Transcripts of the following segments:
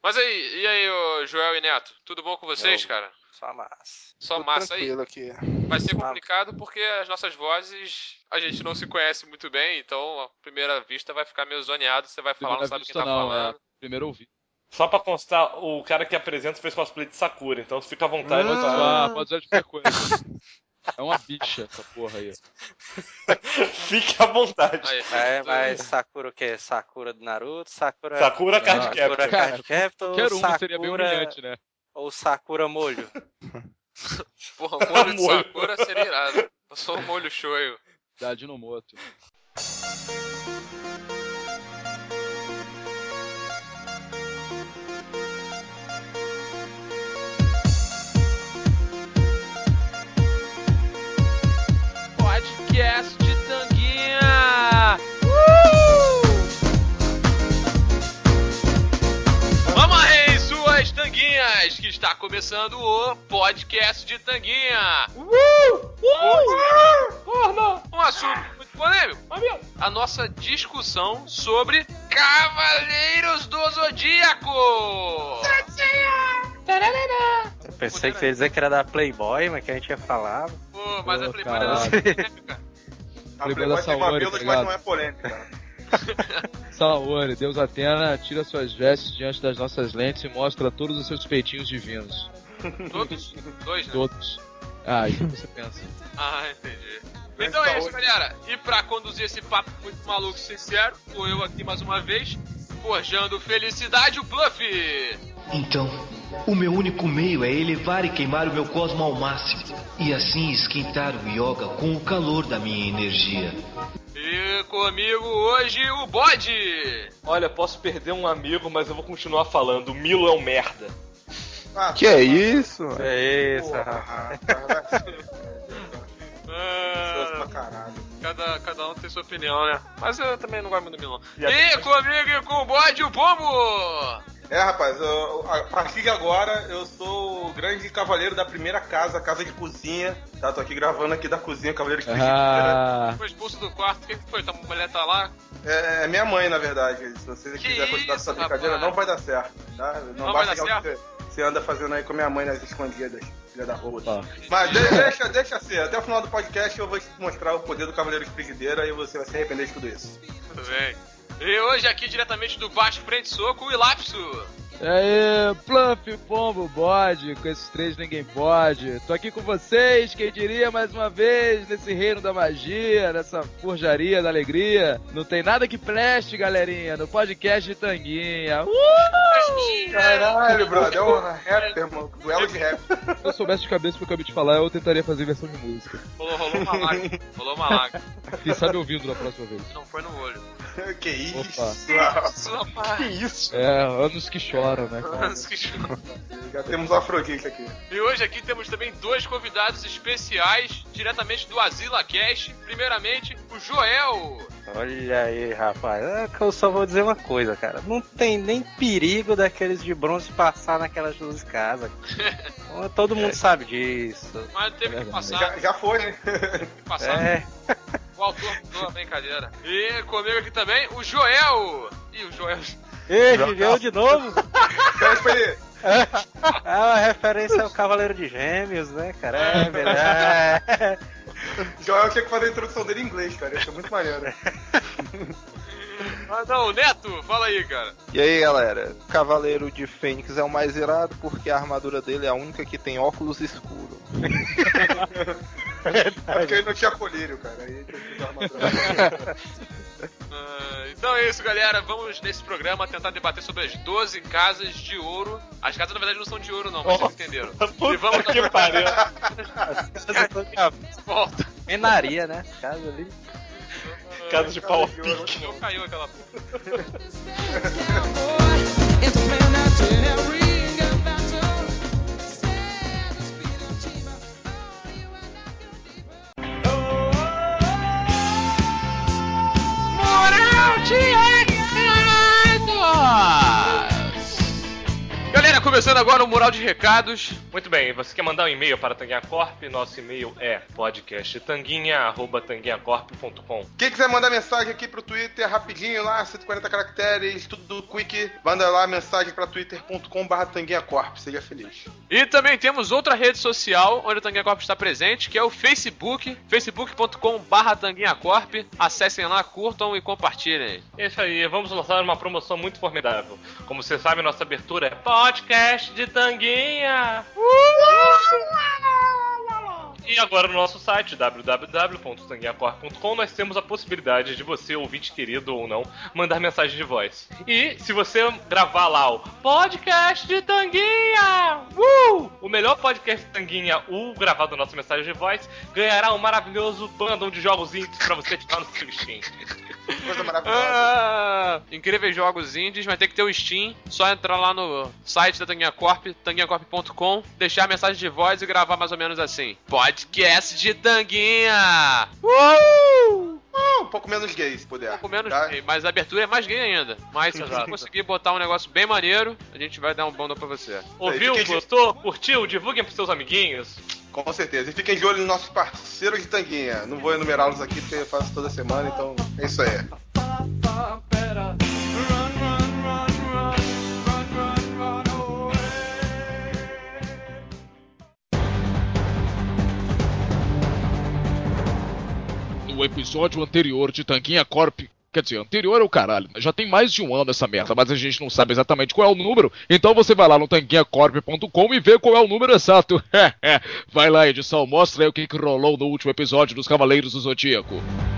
Mas aí, e aí, ô Joel e Neto? Tudo bom com vocês, cara? Só massa. Só Tô massa aí? tranquilo aqui. Vai ser complicado porque as nossas vozes, a gente não se conhece muito bem, então à primeira vista vai ficar meio zoneado, você vai falar, não sabe quem tá falando. Primeiro ouvi. Só pra constar, o cara que apresenta fez cosplay de Sakura, então fica à vontade. Pode usar de qualquer coisa. É uma bicha essa porra aí. Fique à vontade. Aí, Mas Sakura o quê? Sakura do Naruto? Sakura Card Captor. Sakura Card Captor? Qualquer uma Sakura... seria bem humilhante, né? Ou Sakura molho? Porra, molho de Sakura seria irado. Eu sou um molho shoyu. Da Ajinomoto. Podcast de Tanguinha! Amarrem suas tanguinhas, que está começando o Podcast de Tanguinha! Um assunto muito polêmico. A nossa discussão sobre Cavaleiros do Zodíaco! Eu pensei que você ia dizer que era da Playboy, mas que a gente ia falar. Pô, mas a Playboy caralho. não é polêmica. A Playboy Playboy da tem Saori, mamilos, tá mas não ligado? é polêmica. Saori, Deus Atena, tira suas vestes diante das nossas lentes e mostra todos os seus peitinhos divinos. Todos? Dois, né? Todos. Ah, isso que você pensa. Ah, entendi. Então é isso, galera. E pra conduzir esse papo muito maluco e sincero, tô eu aqui mais uma vez, forjando felicidade, o Bluff! Então, o meu único meio é elevar e queimar o meu cosmo ao máximo, e assim esquentar o yoga com o calor da minha energia. E comigo hoje, o Bode! Olha, posso perder um amigo, mas eu vou continuar falando. O Milo é um merda. Que é isso? É isso, Porra, pra caralho. Cada um tem sua opinião, né? Mas eu também não gosto muito do Milão. E a- E comigo e com o Bode, o Pombo! Rapaz, a partir de agora eu sou o grande cavaleiro da primeira casa, a casa de cozinha. Tá, tô aqui gravando aqui da cozinha, Cavaleiro de Frigideira. Foi expulso do quarto, quem que foi? Tua mulher tá lá? É minha mãe, na verdade. Se você Que quiser continuar isso, essa brincadeira, rapaz? não vai dar certo, tá? Não vai basta dar que você anda fazendo aí com a minha mãe nas escondidas, filha da puta. Opa. Mas deixa ser, até o final do podcast eu vou te mostrar o poder do Cavaleiro de Frigideira e você vai se arrepender de tudo isso. Tudo bem. E hoje aqui diretamente do Baixo Frente Soco, o Ilapso. E aí, Pluff, Pombo, Bode, com esses três ninguém pode. Tô aqui com vocês, quem diria, mais uma vez, nesse reino da magia, nessa forjaria da alegria. Não tem nada que preste, galerinha, no podcast de Tanguinha. Caralho, brother, é um rapper, mano, duelo de rap. Se eu soubesse de cabeça o que eu acabei de falar, eu tentaria fazer versão de música. Rolou uma lágrima. Rolou uma lágrima. Quem sabe ouvindo da próxima vez. Não foi no olho. Que isso? Opa. Isso, rapaz. Que isso? É, anos que choram, né, cara? Já temos o Afrodite aqui. E hoje aqui temos também dois convidados especiais, diretamente do Azila Cash. Primeiramente, o Joel. Olha aí, rapaz. Eu só vou dizer uma coisa, cara. Não tem nem perigo daqueles de bronze passar naquelas duas casas. Todo mundo sabe disso. Mas teve que passar. Já foi, né? Passar. O autor mudou a brincadeira. E comigo aqui também, o Joel. Ih, o Joel. Ei, viveu de novo? Espera aí. É uma referência ao Cavaleiro de Gêmeos, né, cara? É verdade. Joel tinha que fazer a introdução dele em inglês, cara. Isso é muito maneiro. Ah, não, Neto, fala aí, cara. E aí, galera, Cavaleiro de Fênix é o mais irado porque a armadura dele é a única que tem óculos escuros. É porque ele não tinha colírio, cara. Aí tem que usar armadura. Então é isso, galera. Vamos nesse programa tentar debater sobre as 12 casas de ouro. As casas, na verdade, não são de ouro, não, mas vocês entenderam. E vamos que pariu. volta. Menaria, né? Casa ali. Casa de pau a pique. Não caiu aquela porra. Começando agora o mural de recados. Muito bem, você quer mandar um e-mail para a Tanguinha Corp? Nosso e-mail é podcasttanguinha@tanguinhacorp.com. Quem quiser mandar mensagem aqui pro Twitter, rapidinho lá, 140 caracteres, tudo do Quick, manda lá mensagem pra twitter.com/tanguinhacorp, seja feliz. E também temos outra rede social onde o Tanguinha Corp está presente, que é o Facebook, facebook.com/tanguinhacorp. Acessem lá, curtam e compartilhem. Isso aí, vamos lançar uma promoção muito formidável. Como você sabe, nossa abertura é Podcast de Tanguinha. E agora no nosso site, www.tanguinhacorp.com, nós temos a possibilidade de você, ouvinte querido ou não, mandar mensagem de voz. E se você gravar lá o Podcast de Tanguinha, o melhor podcast de Tanguinha, o gravado da nossa mensagem de voz, ganhará um maravilhoso bundle de jogos indies pra você tirar no seu Steam. Coisa maravilhosa. Incríveis jogos indies, vai ter que ter o Steam. Só entrar lá no site da Tanguinha Corp, tanguinhacorp.com, deixar a mensagem de voz e gravar mais ou menos assim: Podcast de Tanguinha! Um pouco menos gay, se puder. Um pouco menos tá? gay, mas a abertura é mais gay ainda. Mas se você conseguir botar um negócio bem maneiro, a gente vai dar um bundle pra você. Ouviu? Gostou? Curtiu? Divulguem pros seus amiguinhos. Com certeza. E fiquem de olho nos nossos parceiros de Tanguinha. Não vou enumerá-los aqui porque eu faço toda semana, então é isso aí. No episódio anterior de Tanguinha Corp, quer dizer, anterior é o caralho, já tem mais de um ano essa merda, mas a gente não sabe exatamente qual é o número, então você vai lá no tanguinhacorp.com e vê qual é o número exato. Vai lá, edição, mostra aí o que rolou no último episódio dos Cavaleiros do Zodíaco.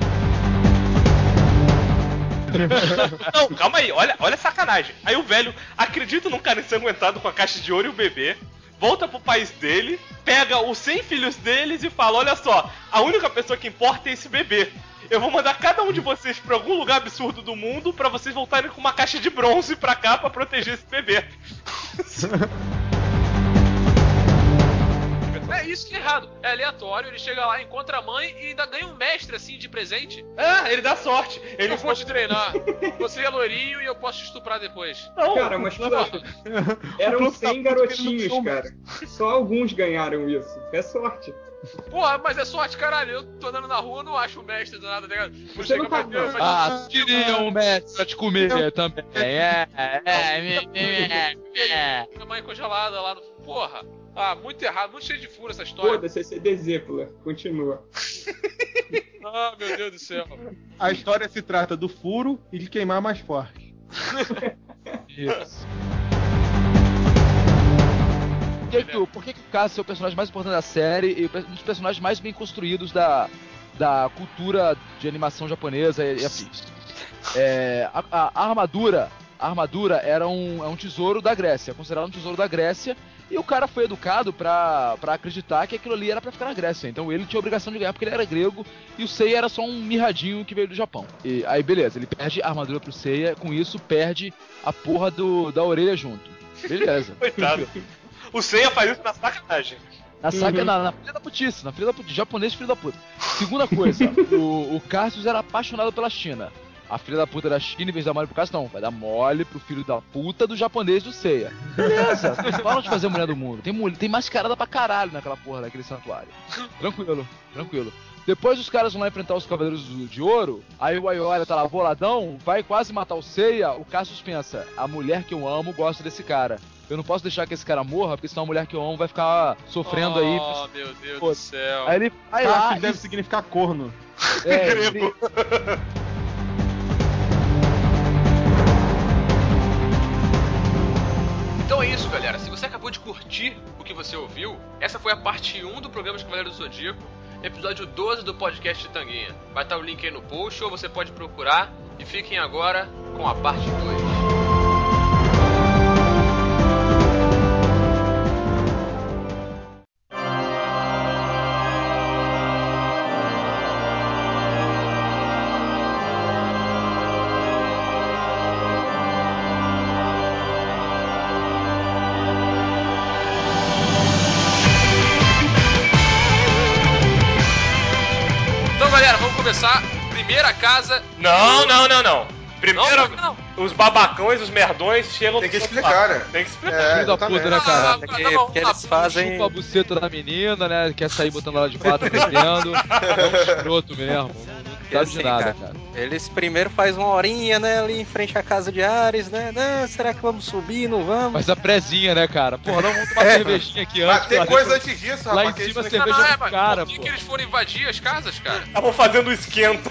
Não, calma aí, olha a sacanagem. Aí o velho acredita num cara ensanguentado com a caixa de ouro e o bebê, volta pro país dele, pega os 100 filhos deles e fala: olha só, a única pessoa que importa é esse bebê. Eu vou mandar cada um de vocês pra algum lugar absurdo do mundo pra vocês voltarem com uma caixa de bronze pra cá pra proteger esse bebê. É isso que é errado. É aleatório, ele chega lá, encontra a mãe e ainda ganha um mestre assim de presente. Ele dá sorte. Eu vou te treinar. Você é loirinho e eu posso te estuprar depois. Não, cara, mas pô, eram 100 garotinhos, cara. Só alguns ganharam isso. É sorte. Porra, mas é sorte, caralho. Eu tô andando na rua, não acho o mestre do nada, tá ligado? Você não tá vendo. Queria um mestre pra te comer também. Minha mãe congelada lá no... Porra. Muito errado, muito cheio de furo essa história. Foda-se, esse é Dezépula. Continua. Meu Deus do céu. A história se trata do furo e de queimar mais forte. Isso. Por que o Cassius é o personagem mais importante da série e um dos personagens mais bem construídos da cultura de animação japonesa e afins? A armadura era um tesouro da Grécia, considerado um tesouro da Grécia, e o cara foi educado pra acreditar que aquilo ali era pra ficar na Grécia. Então ele tinha a obrigação de ganhar porque ele era grego e o Seiya era só um mirradinho que veio do Japão. E aí beleza, ele perde a armadura pro Seiya, com isso perde a porra da orelha junto. Beleza. Coitado. O Seiya faz isso na sacanagem. Na filha da putice, japonês filho da puta. Segunda coisa, o Cassius era apaixonado pela China. A filha da puta da China, em vez de dar mole pro Cassius, não, vai dar mole pro filho da puta do japonês do Seiya. Beleza, vocês falam de fazer mulher do mundo. Tem mascarada pra caralho naquela porra daquele santuário. Tranquilo. Depois os caras vão lá enfrentar os Cavaleiros de Ouro, aí o Aiora tá lá boladão, vai quase matar o Seiya, o Cassius pensa: a mulher que eu amo gosta desse cara. Eu não posso deixar que esse cara morra, porque senão a mulher que eu amo vai ficar sofrendo aí. Oh, meu Deus do céu. Aí ele vai Cassius lá deve significar corno. Então é isso, galera. Se você acabou de curtir o que você ouviu, essa foi a parte 1 do programa de Cavaleiros do Zodíaco, episódio 12 do podcast de Tanguinha. Vai estar o link aí no post, ou você pode procurar. E fiquem agora com a parte 2. Começar, primeira casa. Não. Primeiro. Não. os babacões, os merdões chegam... Tem que explicar, né? Tem que explicar. Filho da puta, né, cara? Porque eles fazem... Chupa a buceta da menina, né? Quer sair botando ela de quatro, aprendendo. É um escroto mesmo. Não sabe de nada, cara. Eles primeiro fazem uma horinha, né, ali em frente à casa de Ares, né? Não, será que vamos subir? Não vamos? Faz a prezinha, né, cara? Porra, não, vamos tomar cervejinha aqui antes. Mas tem coisa antes disso, Lá rapaz. em cima, que cerveja mas cara, por que pô. que eles foram invadir as casas, cara? Estavam fazendo esquenta.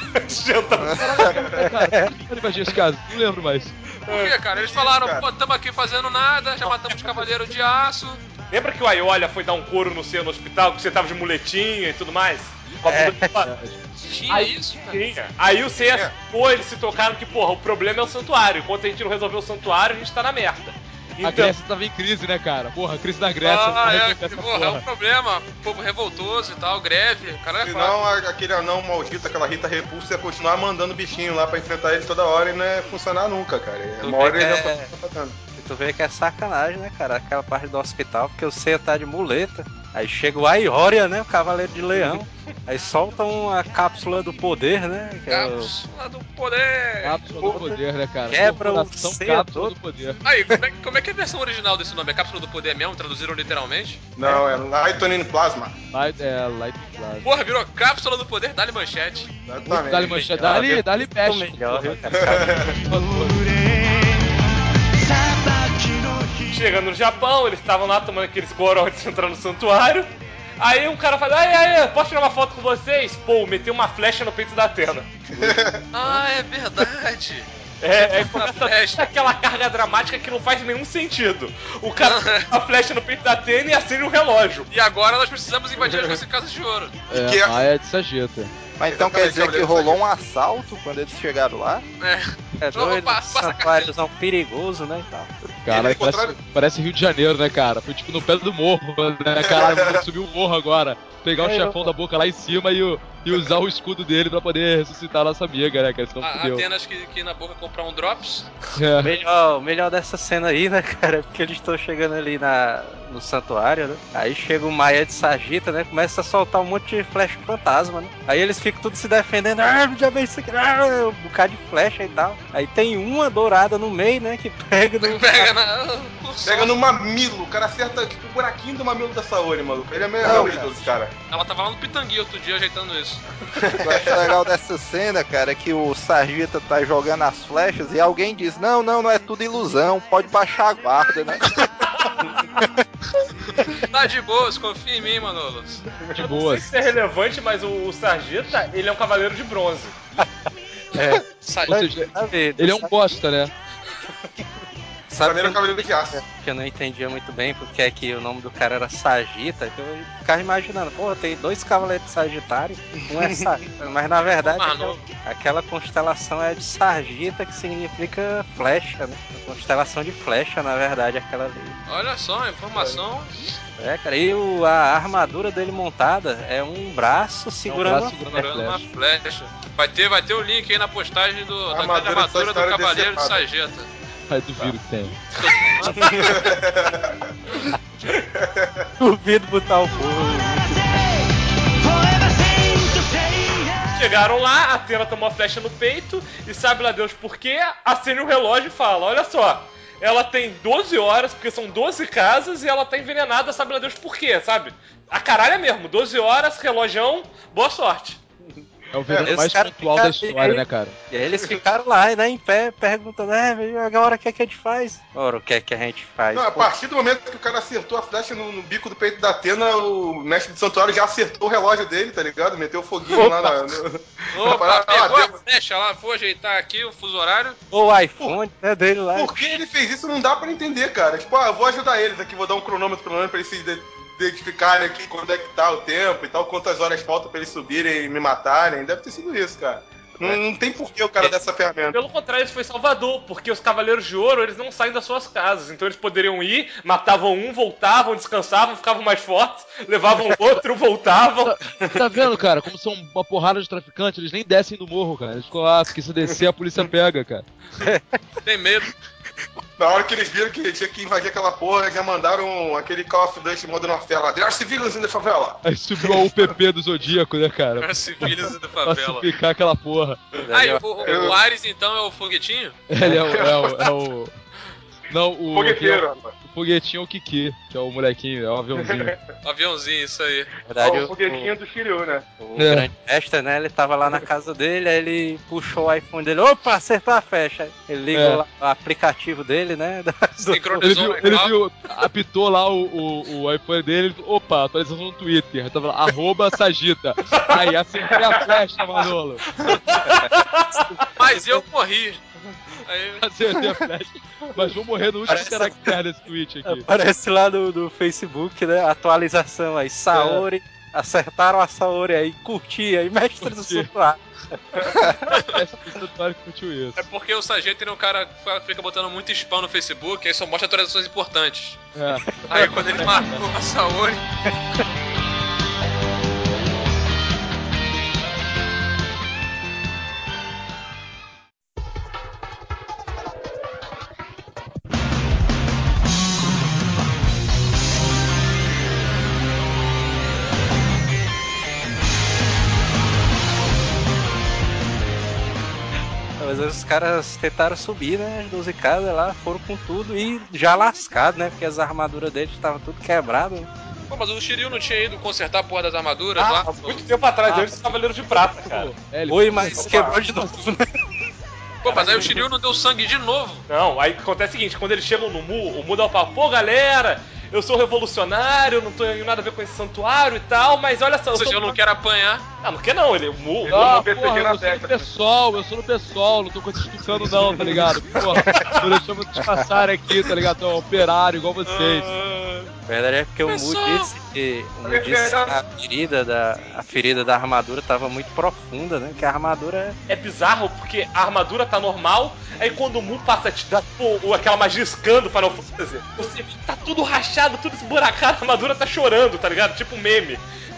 Cara, por que invadir esse caso? Não lembro mais. Por quê, cara? Eles falaram, pô, tamo aqui fazendo nada, já matamos os cavaleiros de aço. Lembra que o Aiolia foi dar um couro no seu no hospital, que você tava de muletinha e tudo mais? Tinha isso, cara. Tinha. Aí o Seiya, eles se tocaram que, porra, o problema é o santuário. Enquanto a gente não resolver o santuário, a gente tá na merda. A Grécia tava em crise, né, cara? Porra, crise na Grécia. É um problema. Povo revoltoso e tal, greve. O cara é Senão aquele anão maldito, aquela Rita Repulsa, ia continuar mandando bichinho lá pra enfrentar ele toda hora e não ia funcionar nunca, cara. Uma hora ele já tá fazendo. Tu vê que é sacanagem, né, cara? Aquela parte do hospital, porque o Seiya tá de muleta. Aí chega o Aioria, né? O Cavaleiro de Leão. Aí soltam a cápsula do poder, né? Cápsula do poder! Cápsula do poder, né, cara? Quebra o cápsula do poder. Aí, como é que é a versão original desse nome? É Cápsula do Poder mesmo? Traduziram literalmente? Não, é Lightning Plasma. Lightning Plasma. Porra, virou Cápsula do Poder, dá-lhe manchete. Dá-lhe manchete, dá-lhe peste. Chegando no Japão, eles estavam lá tomando aqueles coros antes de entrar no santuário. Aí um cara fala, aí, posso tirar uma foto com vocês? Pô, meteu uma flecha no peito da Athena. Ah, é verdade. Começa aquela carga dramática que não faz nenhum sentido. O cara mete uma flecha no peito da Athena e acende um relógio. E agora nós precisamos invadir as nossas casas de ouro. É, Maia de Sagita. Mas então quer dizer que rolou um assalto quando eles chegaram lá? É doido, santuáriozão perigoso, né, e tal. Cara, parece Rio de Janeiro, né, cara? Foi tipo no pé do morro, né? Caralho, vamos subir o morro agora. Pegar o chefão da boca lá em cima e usar o escudo dele pra poder ressuscitar a nossa amiga, né, cara? Senão fudeu. Apenas que ir na boca comprar um Drops. O melhor dessa cena aí, né, cara? É porque eles estão chegando ali no santuário, né? Aí chega o Maia de Sagita, né? Começa a soltar um monte de flecha fantasma, né? Aí eles ficam tudo se defendendo. Já veio isso aqui. Um bocado de flecha e tal. Aí tem uma dourada no meio, né? Que pega no... Pega no mamilo. O cara acerta tipo, o buraquinho do mamilo da Saori, maluco. Ele é meio ídolo, cara. Ela tava lá no Pitangui outro dia ajeitando isso. O que eu acho legal dessa cena, cara, é que o Sagita tá jogando as flechas e alguém diz, não é tudo ilusão, pode baixar a guarda, né? Tá de boas, confia em mim, Manolos. De boas. Não sei se é relevante, mas o Sagita, ele é um cavaleiro de bronze. Ou seja, ele é um bosta, né? Sabe Cavaleiro de Aço. Que eu não entendia muito bem porque é que o nome do cara era Sagita, que eu ficava imaginando, porra, tem 2 cavaleiros de Sagitário, um é Sagita, mas na verdade aquela constelação é de Sagita, que significa flecha, né? A constelação de flecha, na verdade, aquela ali. Olha só, informação. Cara, e a armadura dele montada é um braço segurando uma flecha. Vai ter o link aí na postagem da armadura do Cavaleiro de Sagita. Ai, duvido que tem. Duvido botar o fogo. Chegaram lá, a Athena tomou a flecha no peito e sabe lá Deus por quê, acende o relógio e fala, olha só, ela tem 12 horas, porque são 12 casas e ela tá envenenada, sabe lá Deus por quê, sabe? A caralho é mesmo, 12 horas, relojão, boa sorte. É o veneno mais pontual da história, né, cara? E aí eles ficaram lá, né, em pé, perguntando, agora o que é que a gente faz? Ora, o que é que a gente faz? Não, a partir do momento que o cara acertou a flecha no bico do peito da Athena, o mestre do santuário já acertou o relógio dele, tá ligado? Meteu o foguinho lá pegou a flecha lá, foi ajeitar aqui o fuso horário. O iPhone, né, dele lá. Por que ele fez isso não dá pra entender, cara. Tipo, eu vou ajudar eles aqui, vou dar um cronômetro pra eles se identificarem aqui quando é que tá o tempo e tal, quantas horas faltam pra eles subirem e me matarem. Deve ter sido isso, cara. Não tem porquê o cara dessa ferramenta. Pelo contrário, isso foi Salvador, porque os Cavaleiros de Ouro, eles não saem das suas casas. Então eles poderiam ir, matavam um, voltavam, descansavam, ficavam mais fortes, levavam outro, voltavam. Tá vendo, cara? Como são uma porrada de traficantes, eles nem descem do morro, cara. Eles ficam lá, porque se descer a polícia pega, cara. Tem medo. Na hora que eles viram que tinha que invadir aquela porra, já mandaram aquele Call of Duty Modern Warfare lá. There are civilians in the favela. Aí subiu a UPP do Zodíaco, né, cara? There are civilians in the Pra favela. ficar aquela porra. porra. Aí, o Ares, então, é o foguetinho? Ele é o... Não, o... Fogueteiro, rapaz. O foguetinho é o Kiki, que é o molequinho, é o aviãozinho. O aviãozinho, isso aí. Na verdade, O foguetinho do Shiryu, né? o grande mestre, né? Ele tava lá na casa dele, aí ele puxou o iPhone dele, opa, acertou a flecha. Ele ligou lá o aplicativo dele, né? Sincronizou o Ele viu, apitou lá o iPhone dele, ele falou, opa, atualização no Twitter. Tava lá, @Sagita. Aí, acertei a flecha, Manolo. Mas eu morri. Aí... Acertei a flecha. Mas vou morrer no último caractere desse tweet aqui. Aparece lá no Facebook, né? Atualização aí, Saori, acertaram a Saori aí, curti aí, mestre do santuário. Mestre do santuário que curtiu isso. É porque o Sargento é um cara que fica botando muito spam no Facebook, aí só mostra atualizações importantes. É. Aí quando ele marcou a Saori... Mas os caras tentaram subir, né? As 12 casas lá, foram com tudo e já lascado, né? Porque as armaduras deles estavam tudo quebradas. Né? Pô, mas o Shiryu não tinha ido consertar a porra das armaduras lá? Muito tempo atrás, antes do Cavaleiro de Prata, cara. Oi, mas quebrou de novo, né? Pô, mas aí o Shiryu não deu sangue de novo. Não, aí acontece o seguinte, quando eles chegam no Mu, o Mu dá o papo, pô galera, eu sou revolucionário, não tenho nada a ver com esse santuário e tal, mas olha só... Eu não quero apanhar. Ah, não quer não, ele... O Mu... Ah, porra, eu sou no pessoal, não tô com esse tucano não, tá ligado? Porra, tô deixando vocês passarem aqui, tá ligado? Tô operário, igual vocês. Na verdade é porque o Mu disse que a ferida da armadura tava muito profunda, né? Que a armadura é bizarro porque a armadura tá normal, aí quando o Mu passa a te dar aquela magia escando Final Fantasy, você vê que tá tudo rachado, tudo esburacado, a armadura tá chorando, tá ligado? Tipo um meme.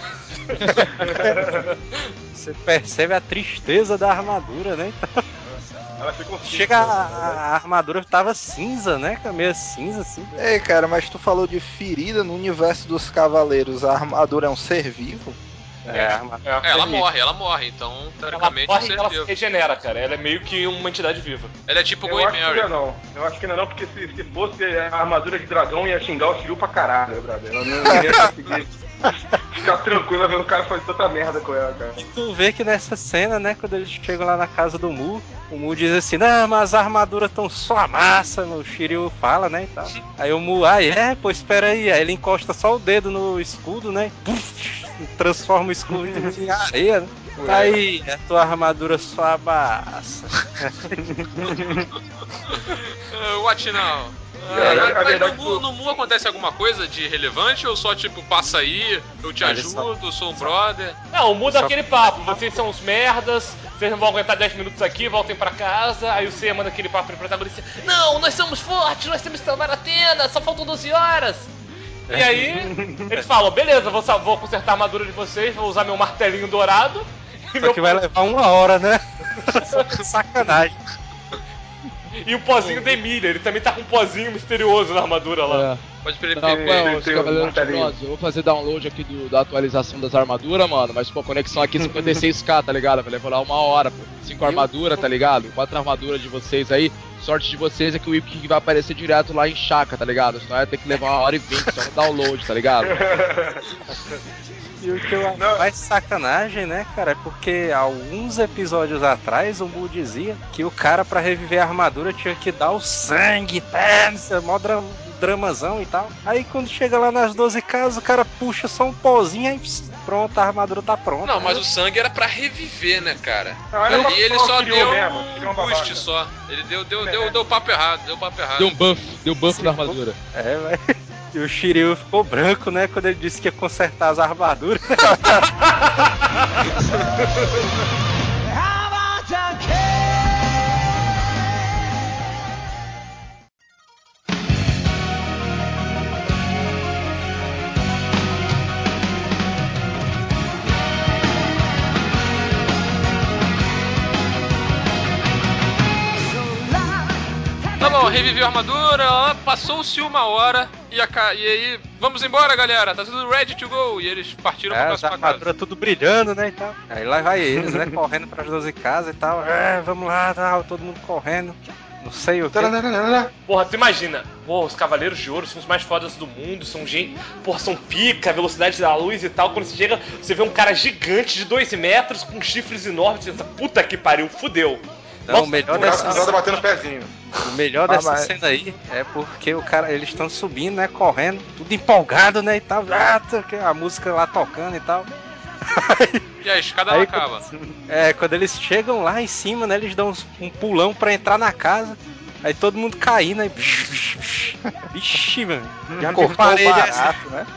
Você percebe a tristeza da armadura, né? Então... Ela ficou chega a armadura tava cinza, né? Meio cinza, assim. Ei, cara, mas tu falou de ferida no universo dos cavaleiros. A armadura é um ser vivo? Ela morre, então teoricamente ela morre e ela se regenera, cara. Ela é meio que uma entidade viva. Ela é tipo Going Mary. Eu acho que não, porque se fosse a armadura de dragão ia xingar o Shiryu pra caralho, brother. Ela não ia conseguir ficar tranquila vendo o cara fazer tanta merda com ela, cara. E tu vê que nessa cena, né, quando eles chegam lá na casa do Mu, o Mu diz assim, não, mas as armaduras tão só a massa, o Shiryu fala, né, e tal. Aí o Mu, pô, espera aí. Aí ele encosta só o dedo no escudo, né, transforma o escudo em areia, né. Aí, a tua armadura só a massa. What now? No Mu acontece alguma coisa de relevante ou só tipo, passa aí, eu te ajudo, sou um brother? Não, muda aquele papo, vocês são uns merdas, vocês não vão aguentar 10 minutos aqui, voltem pra casa, aí o Seiya manda aquele papo pro protagonista, não, nós somos fortes, nós temos que salvar Atena, só faltam 12 horas. E aí, eles falam, beleza, vou consertar a armadura de vocês, vou usar meu martelinho dourado. Só que vai levar 1 hora, né? Sacanagem. E o pozinho da Emília, ele também tá com um pozinho misterioso na armadura lá. Pode perder. Eu vou fazer download aqui da atualização das armaduras, mano. Mas, pô, conexão aqui 56k, tá ligado? Vai levar lá 1 hora, pô. 5 armaduras, tá ligado? 4 armaduras de vocês aí. Sorte de vocês é que o Wiki vai aparecer direto lá em Chaka, tá ligado? Senão vai ter que levar 1h20 só no download, tá ligado? E o que eu acho mais sacanagem, né, cara, é porque alguns episódios atrás o Mu dizia que o cara pra reviver a armadura tinha que dar o sangue, mó dramazão e tal. Aí quando chega lá nas 12 casas, o cara puxa só um pozinho e pronto, a armadura tá pronta. Não, mas o sangue era pra reviver, né, cara? E ele só deu um boost só. Ele deu papo errado, Deu buff na armadura. Mas... E o Shiryu ficou branco, né? Quando ele disse que ia consertar as armaduras. Tá bom, reviveu a armadura, ó, passou-se 1 hora e aí, vamos embora, galera, tá tudo ready to go. E eles partiram pra próxima casa. A armadura tudo brilhando, né, e tal. Aí lá vai eles, né, correndo pras 12 casas e tal. Vamos lá, tal, todo mundo correndo. Não sei o que. Porra, tu imagina, os Cavaleiros de Ouro são os mais fodas do mundo, são gente, porra, são pica, velocidade da luz e tal. Quando você chega, você vê um cara gigante de 2 metros com chifres enormes, você pensa, puta que pariu, fudeu. Não, o melhor dessa cena batendo pezinho. O melhor dessa cena aí é porque eles estão subindo, né, correndo, tudo empolgado, né, e tal. A música lá tocando e tal. E a escada não acaba. Quando eles chegam lá em cima, né, eles dão um pulão pra entrar na casa. Aí todo mundo caindo, aí... Vixe, mano. Já cortou o barato, né?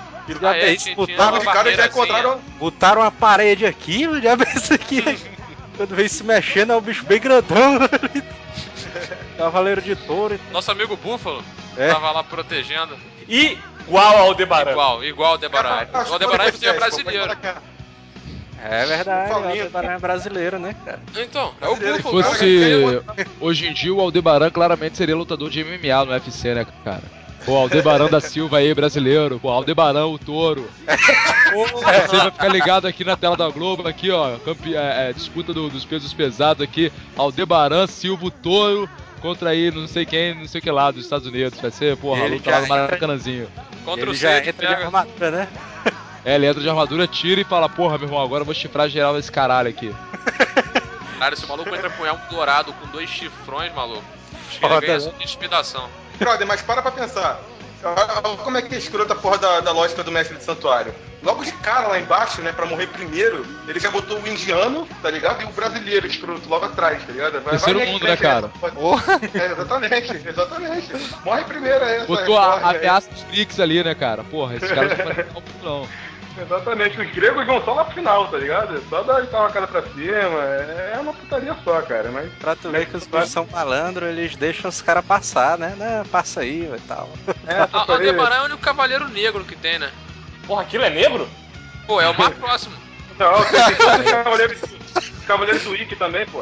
Botaram uma parede aqui, já pensa aqui. Quando vem se mexendo, é um bicho bem grandão. Cavaleiro de Touro. Nosso amigo Búfalo tava lá protegendo. Igual ao Aldebaran. Igual ao Aldebaran. O Aldebaran é brasileiro. É verdade, o Aldebaran é brasileiro, né, cara? Então, é o Búfalo. Se fosse hoje em dia, o Aldebaran claramente seria lutador de MMA no UFC, né, cara? Pô, Aldebaran da Silva aí, brasileiro. Pô, Aldebaran, o touro. Você vai ficar ligado aqui na tela da Globo, aqui, ó. Disputa dos pesos pesados aqui. Aldebaran, Silva, o touro. Contra aí, não sei quem, não sei que lá, dos Estados Unidos. Vai ser, porra, a luta lá no Maracanãzinho. Contra o já entra de armadura, né? Ele entra de armadura, tira e fala, porra, meu irmão, agora eu vou chifrar geral nesse caralho aqui. Cara, se o maluco entra com elmo dourado com 2 chifrões, maluco, ele ganha intimidação. Brother, mas para pra pensar. Olha como é que é escrota a porra da lógica do mestre de santuário. Logo de cara lá embaixo, né, pra morrer primeiro, ele já botou o indiano, tá ligado? E o brasileiro escroto logo atrás, tá ligado? Terceiro mundo, né, cara? Exatamente. Morre primeiro aí. Botou a ameaça dos Greeks ali, né, cara? Porra, esses caras não fazem não. Exatamente, os gregos vão só lá pro final, tá ligado? Só dar uma cara pra cima, é uma putaria só, cara, mas... Pra tu ver que os bichos são malandros, eles deixam os caras passar, né? Passa aí e tal. O Aldebaran é o único cavaleiro negro que tem, né? Porra, aquilo é negro? Pô, é o mais próximo. Não, tem todos os cavaleiros do Ikki também, pô.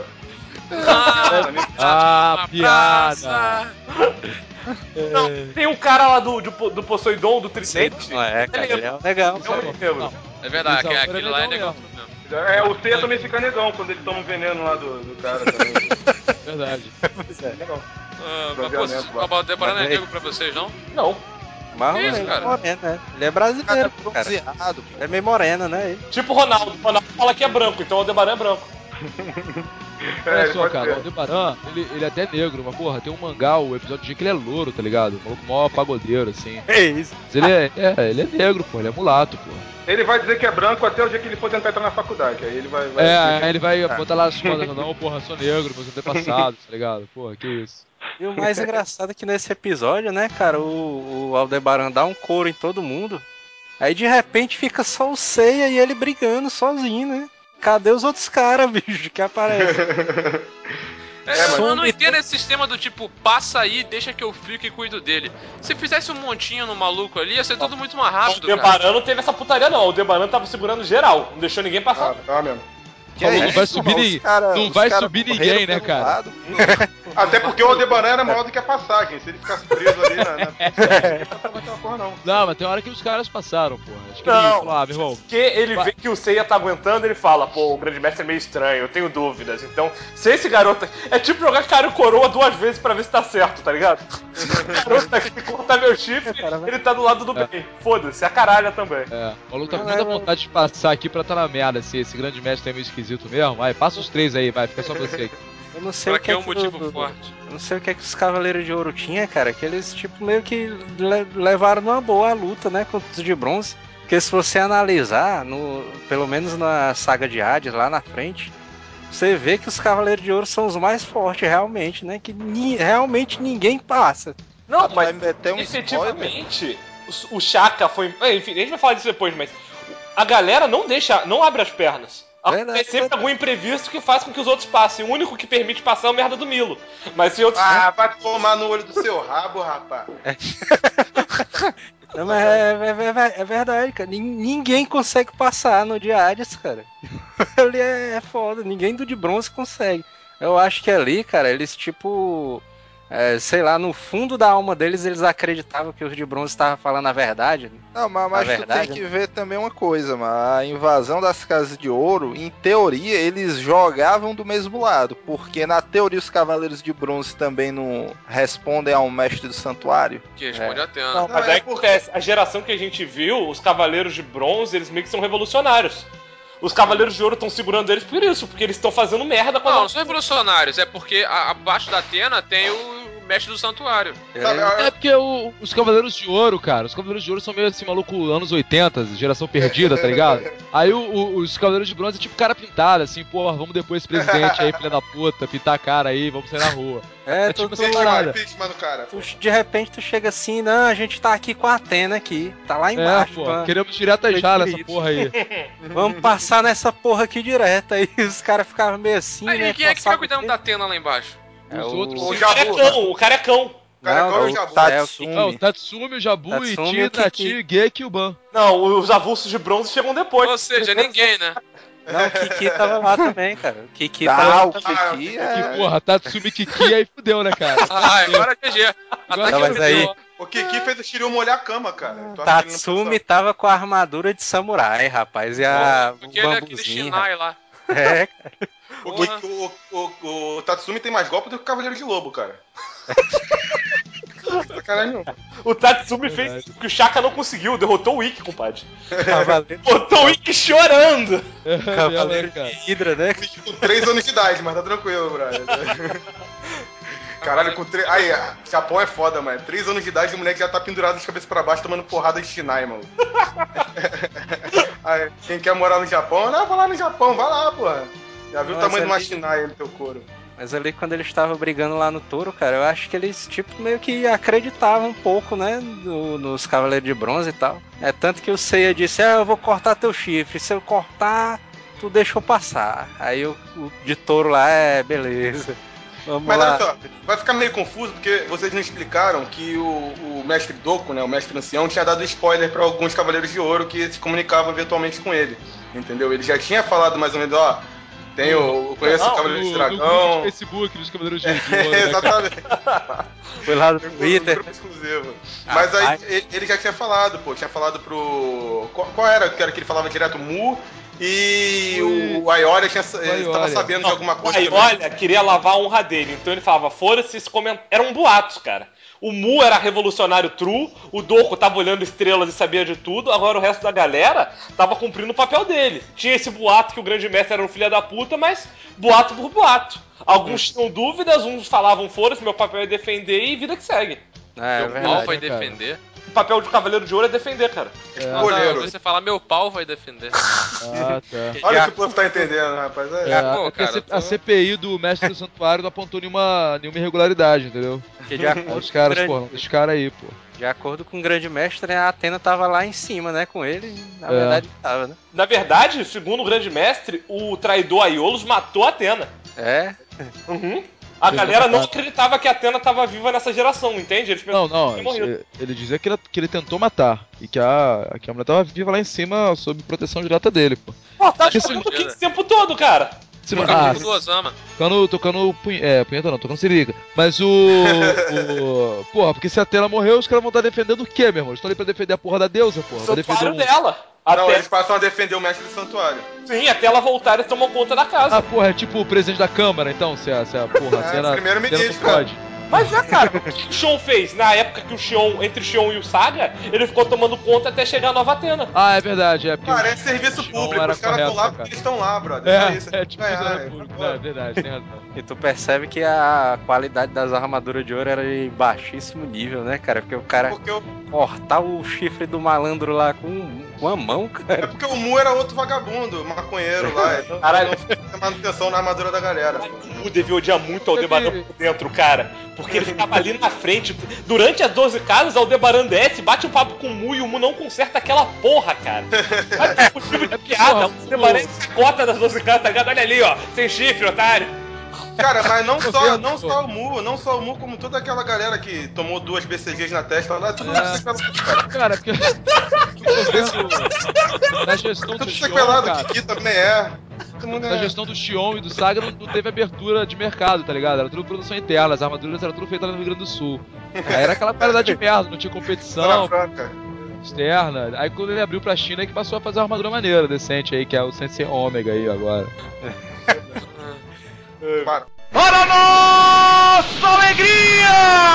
Piada! Não, tem um cara lá do Poseidon, do Tridente. Não é, cara, ele é legal. É verdade, aquele lá é legal mesmo. O Seiya também fica negão quando ele toma um veneno lá do cara também. Verdade. O Aldebaran não é negro pra vocês, não? Não. Mas ele é moreno, né? Ele é brasileiro, cara. Ele é meio moreno, né? Tipo o Ronaldo. O Ronaldo fala que é branco, então o Aldebaran é branco. Olha só, cara, o Aldebaran, ele é até negro, mas porra, tem um mangá, o episódio de que ele é louro, tá ligado? O maluco mó pagodeiro, assim. É isso. Mas ele é negro, pô, ele é mulato, pô. Ele vai dizer que é branco até o dia que ele for tentar entrar na faculdade, aí ele vai... aí ele vai botar lá as fotos, não, porra, sou negro, meus antepassados, tá ligado? Porra, que isso. E o mais engraçado é que nesse episódio, né, cara, o Aldebaran dá um couro em todo mundo, aí de repente fica só o Seiya e ele brigando sozinho, né? Cadê os outros caras, bicho, que aparecem? Eu não entendo esse sistema do tipo, passa aí, deixa que eu fique e cuido dele. Se fizesse um montinho no maluco ali, ia ser tudo muito mais rápido, cara. O Aldebaran não teve essa putaria, não. O Aldebaran tava segurando geral, não deixou ninguém passar. Tá mesmo. Não vai subir ninguém, né, cara? Até porque o Aldebaran era maior do que a passagem. Se ele ficasse preso ali ninguém passava aquela porra, não. Não, mas tem hora que os caras passaram, porra. Acho que não, ele falou, meu irmão. Porque ele vê que o Seiya tá aguentando, ele fala, pô, o grande mestre é meio estranho, eu tenho dúvidas. Então, se esse garoto... É tipo jogar cara e coroa 2 vezes pra ver se tá certo, tá ligado? O garoto aqui corta meu chifre, ele tá do lado do bem. Foda-se, a caralha também. O maluco tá com muita vontade de passar aqui pra tá na merda, assim. Esse grande mestre é meio esquisito mesmo. Vai, passa os 3 aí, vai, fica só você aqui. Eu não sei o que é um motivo forte. Eu não sei o que é que os Cavaleiros de Ouro tinham, cara, que eles, tipo, meio que levaram numa boa a luta, né, contra os de bronze. Porque se você analisar, pelo menos na saga de Hades, lá na frente, você vê que os Cavaleiros de Ouro são os mais fortes, realmente, né, que realmente ninguém passa. Não, mas efetivamente, o Shaka foi... Enfim, a gente vai falar disso depois, mas a galera não abre as pernas. É sempre algum imprevisto que faz com que os outros passem. O único que permite passar é o merda do Milo. Mas se outros... vai tomar no olho do seu rabo, rapaz. Não, mas é verdade, cara. Ninguém consegue passar no de Hades, cara. Ele é foda. Ninguém do de bronze consegue. Eu acho que ali, cara, eles tipo... sei lá, no fundo da alma deles, eles acreditavam que os de bronze estavam falando a verdade. Não, mas verdade, tu tem que ver também uma coisa, mano. A invasão das casas de ouro, em teoria, eles jogavam do mesmo lado. Porque na teoria os cavaleiros de bronze também não respondem ao mestre do santuário. Que responde a Atena. Não, mas aí acontece, a geração que a gente viu, os cavaleiros de bronze, eles meio que são revolucionários. Os cavaleiros de ouro estão segurando eles por isso, porque eles estão fazendo merda com a Não são revolucionários, é porque abaixo da Atena tem o mestre do santuário. É porque os Cavaleiros de Ouro, cara, os Cavaleiros de Ouro são meio assim, maluco, anos 80, geração perdida, tá ligado? Aí os Cavaleiros de Bronze é tipo cara pintada, assim, porra, vamos depois esse presidente aí, filha da puta, pintar a cara aí, vamos sair na rua. Tipo Você parada. impeachment do cara. De repente tu chega assim, não, a gente tá aqui com a Atena aqui, tá lá embaixo. Pô, queremos direto já nessa porra aí. Vamos passar nessa porra aqui direto. Aí os caras ficavam meio assim, Aí, né? quem é que fica cuidando da Atena lá embaixo? Os outros. O O Jabu. carecão. Carecão Não, e o Jabu. Tatsumi. O Tatsumi, o Jabu, o Tatsumi e o Iti, Nati, Geki e o Ban. Não, os avulsos de bronze chegam depois. Ou seja, ninguém, né? Não, o Kiki tava lá também, cara. O Kiki Tá, tava o Kiki é... Que porra, Tatsumi Kiki aí fudeu, né, cara? Ah, agora é GG. Ataque Não, mas aí- O Kiki fez o Shiryu molhar a cama, cara. Tu acha que ele não Tatsumi pensou? tava com a armadura de samurai, rapaz. E o Porque ele é aquele bambuzinho. Shinai lá. É, O Tatsumi tem mais golpe do que o Cavaleiro de Lobo, cara. Sacanagem não. O Tatsumi fez isso porque o Shaka não conseguiu, derrotou o Ikki, compadre. Cavaleiro, Botou o Ikki chorando. Cavaleiro cara. de Hidra, né? Com 3 anos de idade, mas tá tranquilo, brother. Caralho, com 3. Aí, Japão é foda, mano. 3 anos de idade e o moleque já tá pendurado de cabeça pra baixo tomando porrada de Shinai, mano. Aí, quem quer morar no Japão, não, vai lá no Japão, vai lá, porra. Já viu o tamanho de uma Shinai aí no teu couro. Mas ali quando eles estavam brigando lá no touro, cara, eu acho que eles, tipo, meio que acreditavam um pouco, né, nos Cavaleiros de Bronze e tal. É tanto que o Seiya disse, eu vou cortar teu chifre, se eu cortar, tu deixa eu passar. Aí o de touro lá, beleza. Vamos Mas lá. olha só, vai ficar meio confuso porque vocês não explicaram que o mestre Doku, né, o mestre ancião, tinha dado spoiler pra alguns Cavaleiros de Ouro que se comunicavam virtualmente com ele, entendeu? Ele já tinha falado mais ou menos, ó, conheço o Cavaleiro de No Dragão. grupo de Facebook dos Cavaleiros de Ouro, né, cara? Exatamente. Foi lá no Twitter. Grupo exclusivo. Mas aí ele já tinha falado, pô, tinha falado pro... Qual era que ele falava direto? Mu e o Aioria tava sabendo de alguma coisa. Aí, olha, queria lavar a honra dele. Então ele falava, foda-se esse comentário. Eram boatos, cara. O Mu era revolucionário true, o Doku tava olhando estrelas e sabia de tudo, agora o resto da galera tava cumprindo o papel dele. Tinha esse boato que o grande mestre era um filho da puta, mas boato por boato. Alguns tinham dúvidas, uns falavam, foda-se, meu papel é defender e vida que segue. Meu verdade, pau vai né, cara? defender. O papel de Cavaleiro de Ouro é defender, cara. Goleiro. Você fala, meu pau vai defender. Ah, tá. Olha o que o povo tá entendendo, rapaz. pô, Porque cara, a CPI do mestre do santuário não apontou nenhuma irregularidade, entendeu? Porque de acordo, Os caras, com o pô, os caras aí, pô. de acordo com o grande mestre, né, a Atena tava lá em cima, né, com ele. Na verdade, tava, né? Na verdade, segundo o grande mestre, o traidor Aiolos matou a Atena. É. Uhum. A galera não acreditava que a Atena tava viva nessa geração, entende? Eles pensavam Não, que tinha morrido. ele dizia que ele tentou matar. E que a mulher tava viva lá em cima sob proteção direta dele, pô. Pô, tá Porque jogando esse tempo todo, cara. Se, Tocando do Osama. tocando punheta não, tocando sirica. Mas porra, porque se a Atena morreu, os caras vão estar defendendo o quê, meu irmão? Eles estão ali pra defender a porra da deusa, porra. Vai defender Santuário dela. Não, Até... eles passam a defender o mestre do santuário. Sim, até ela voltar, eles tomam conta da casa. Ah, porra, é tipo o presidente da Câmara, então, se a porra, a Atena... primeiro-ministro, não pode. Mas cara, o que o Xion fez? Na época que o Xion, entre o Xion e o Saga, ele ficou tomando conta até chegar a Nova Atena. Ah, é verdade, porque Cara, é serviço público, os caras estão lá porque eles estão lá, brother. É tipo servidor público, é verdade, tem razão. E tu percebe que a qualidade das armaduras de ouro era de baixíssimo nível, né, cara? Porque o cara cortar o chifre do malandro lá com a mão, cara. É porque o Mu era outro vagabundo, maconheiro lá. Então Caralho. não fica manutenção na armadura da galera. Pô. O Mu devia odiar muito o Aldebaran por dentro, cara. Porque ele ficava ali na frente. Durante as 12 casas, o Aldebaran desce, bate um papo com o Mu e o Mu não conserta aquela porra, cara. Olha o motivo de piada. O Aldebaran sacota das 12 casas, tá ligado? Olha ali, ó. Sem chifre, otário. Cara, mas não só o Mu, como toda aquela galera que tomou 2 BCGs na testa lá, tudo sequelado, cara. Porque eu tô vendo na gestão do tudo Xion, sequelado, cara. Kiki também é. mundo na gestão do Xion e do Saga não teve abertura de mercado, tá ligado? Era tudo produção interna, as armaduras eram tudo feitas no Rio Grande do Sul. Aí era aquela parada de merda, não tinha competição externa. Aí quando ele abriu pra China, é que passou a fazer uma armadura maneira, decente aí, que é o Sensei Ômega aí agora. Para nossa alegria!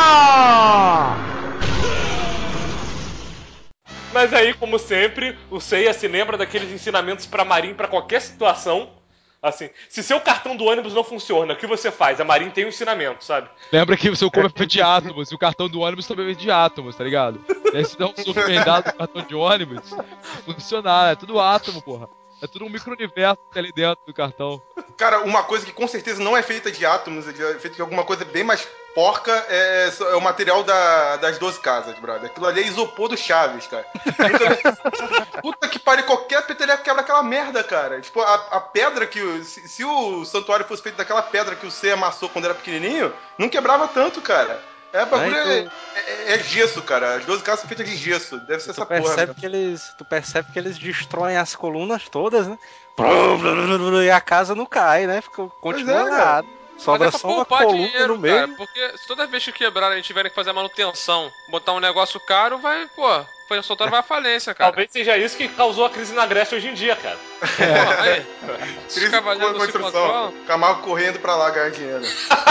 Mas aí, como sempre, o Seiya se lembra daqueles ensinamentos pra Marin pra qualquer situação. Assim, se seu cartão do ônibus não funciona, o que você faz? A Marin tem um ensinamento, sabe? Lembra que o seu corpo é feito de átomos e o cartão do ônibus também é feito de átomos, tá ligado? E aí se dá um soco verdado no cartão de ônibus, funcionar, é tudo átomo, porra. É tudo um micro-universo que tá ali dentro do cartão. Cara, uma coisa que com certeza não é feita de átomos, é feita de alguma coisa bem mais porca, é o material das 12 casas, brother. Aquilo ali é isopor do Chaves, cara. Puta que pariu, qualquer peteleco quebra aquela merda, cara. Tipo, a pedra que... Se o santuário fosse feito daquela pedra que o C amassou quando era pequenininho, não quebrava tanto, cara. Bagulho é gesso, cara. As 12 casas são feitas de gesso. Deve ser essa porra. Tu percebe que eles destroem as colunas todas, né? E a casa não cai, né? Continua lá. Sobra só uma coluna dinheiro, no meio. Cara, porque se toda vez que quebrarem e tiverem que fazer a manutenção, botar um negócio caro, vai, pô, o soltado vai à falência, cara. Talvez seja isso que causou a crise na Grécia hoje em dia, cara. Porra, aí. Crise de construção. Camargo correndo pra lá ganhar dinheiro.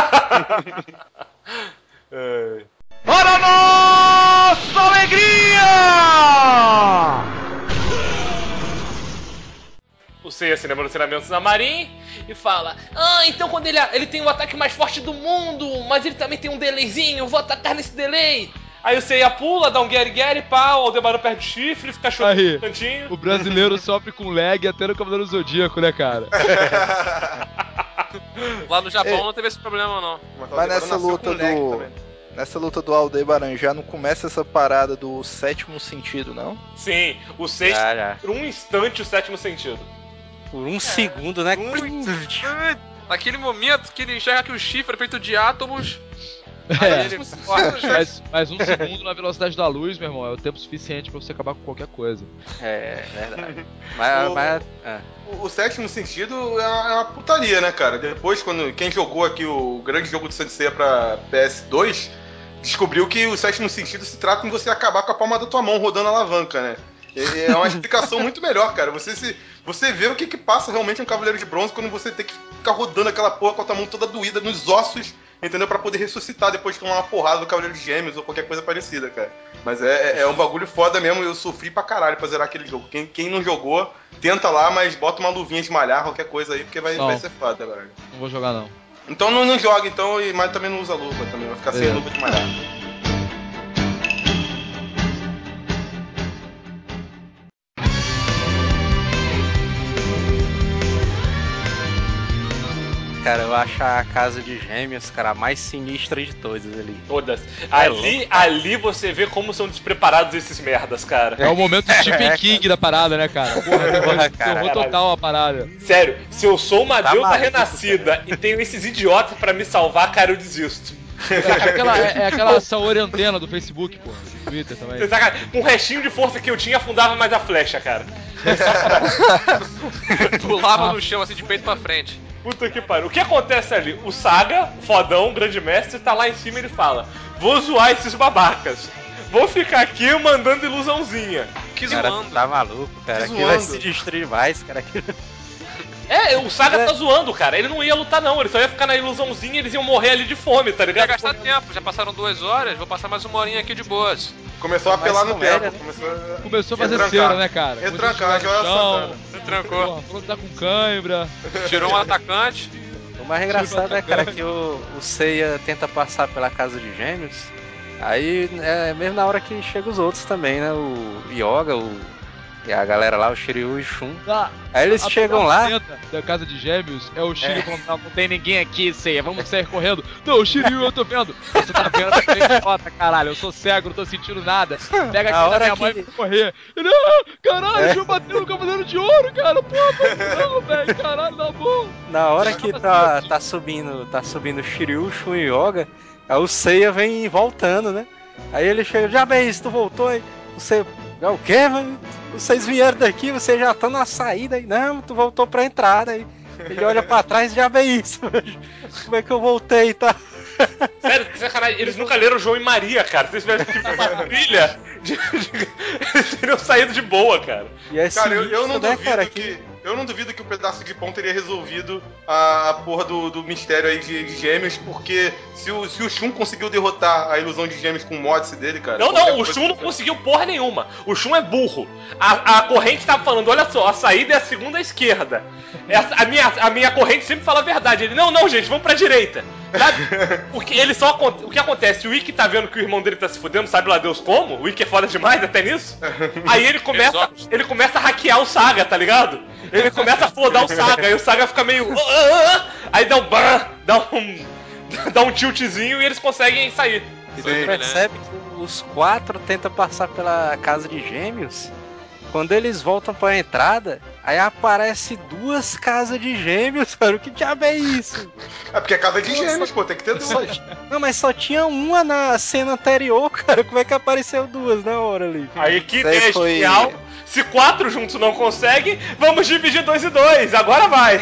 Para nossa alegria! O Seiya se lembra dos treinamentos da Marin e fala: então quando ele tem o ataque mais forte do mundo, mas ele também tem um delayzinho, eu vou atacar nesse delay. Aí o Seiya pula, dá um Gary, pá, o Aldebaran perde o chifre, fica chorando no cantinho. O brasileiro sofre com lag até no Cavaleiro Zodíaco, né, cara? Lá no Japão não teve esse problema, não. Mas nessa luta do Aldebaran já não começa essa parada do sétimo sentido, não? Sim, o sexto, por um instante, o sétimo sentido. Por um segundo, né? Naquele momento que ele enxerga que o chifre é feito de átomos. Mas um segundo na velocidade da luz, meu irmão, é o tempo suficiente pra você acabar com qualquer coisa. É verdade. O sétimo sentido é uma putaria, né, cara? Depois, quem jogou aqui o grande jogo de Saint Seiya pra PS2, descobriu que o sétimo sentido se trata em você acabar com a palma da tua mão rodando a alavanca, né? É uma explicação muito melhor, cara. Você vê o que passa realmente um Cavaleiro de Bronze quando você tem que ficar rodando aquela porra com a tua mão toda doída nos ossos, entendeu? Pra poder ressuscitar depois de tomar uma porrada do Cavaleiro de Gêmeos ou qualquer coisa parecida, cara. Mas é um bagulho foda mesmo. Eu sofri pra caralho pra zerar aquele jogo. Quem não jogou, tenta lá, mas bota uma luvinha de malhar, qualquer coisa aí, porque vai ser foda, velho. Não vou jogar, não. Então não joga, então, mas também não usa luva também. Vai ficar sem luva de malhar. Cara, eu acho a Casa de Gêmeos, cara, a mais sinistra de todas ali. Todas. Ali você vê como são despreparados esses merdas, cara. É o momento Stephen King da parada, né, cara? Porra, terror total a parada. Sério, se eu sou uma deusa renascida e tenho esses idiotas pra me salvar, cara, eu desisto. É aquela Saori antena do Facebook, pô. Do Twitter também. Com um restinho de força que eu tinha, afundava mais a flecha, cara. Pulava no chão, assim, de peito pra frente. Puta que pariu. O que acontece ali? O Saga, fodão, o grande mestre, tá lá em cima e ele fala: vou zoar esses babacas. Vou ficar aqui mandando ilusãozinha. Que zoando. Tá maluco, cara. Aqui vai se destruir mais, cara. O Saga tá zoando, cara. Ele não ia lutar, não. Ele só ia ficar na ilusãozinha e eles iam morrer ali de fome, tá ligado? Ia gastar tempo. Já passaram 2 horas, vou passar mais 1 horinha aqui de boas. Começou a apelar no tempo. Né? Começou a fazer cera, né, cara? Retrancar, Joel Santana. Retrancou. Falou que tá com cãibra. Tirou um atacante. O mais engraçado é, cara, que o Seiya tenta passar pela Casa de Gêmeos. Aí é mesmo na hora que chegam os outros também, né? O Yoga, e a galera lá, o Shiryu e o Shun. Aí eles chegam lá. Da Casa de Gêmeos é o Shiryu falando: não tem ninguém aqui, Seiya, vamos sair correndo. Não, o Shiryu eu tô vendo. Você tá vendo? Caralho, eu sou cego, não tô sentindo nada. Pega aqui na minha mãe e vou correr. Não, caralho, deixa eu bater no Cavaleiro de Ouro, cara. Porra, não, velho, caralho, tá bom. Na hora que tá subindo o Shiryu, o Shun e o Yoga, aí o Seiya vem voltando, né? Aí ele chega: já bem, tu voltou aí. O Seiya: é o quê, mano? Vocês vieram daqui, vocês já estão na saída aí. Não, tu voltou pra entrada aí. Ele olha pra trás e já vê isso. Como é que eu voltei e tá? Sério, que sacanagem. Eles nunca leram João e Maria, cara. Se eles tivessem tipo uma trilha, eles teriam saído de boa, cara. E é Cara, eu não sinistro, né, duvido cara, eu não duvido que o pedaço de pão teria resolvido a porra do mistério aí de gêmeos, porque se o Shun conseguiu derrotar a ilusão de gêmeos com o mods dele, cara... Não, o Shun não conseguiu porra nenhuma. O Shun é burro. A corrente tava falando, olha só, a saída é a segunda à esquerda. A minha corrente sempre fala a verdade. Ele, não, gente, vamos pra direita. Sabe? O que acontece? O Ikki tá vendo que o irmão dele tá se fudendo, sabe lá Deus como? O Ikki é foda demais até nisso. Aí ele começa a hackear o Saga, tá ligado? Ele começa a flodar o Saga, aí o Saga fica meio... Aí dá um tiltzinho e eles conseguem sair. E você percebe que os 4 tentam passar pela casa de gêmeos. Quando eles voltam pra entrada, aí aparece 2 casas de gêmeos, cara. O que diabo é isso? É porque é casa de gêmeos, pô, tem que ter 2. Não, mas só tinha uma na cena anterior, cara. Como é que apareceu 2 na hora ali? Aí que ideia genial. Se 4 juntos não conseguem, vamos dividir 2 e 2. Agora vai.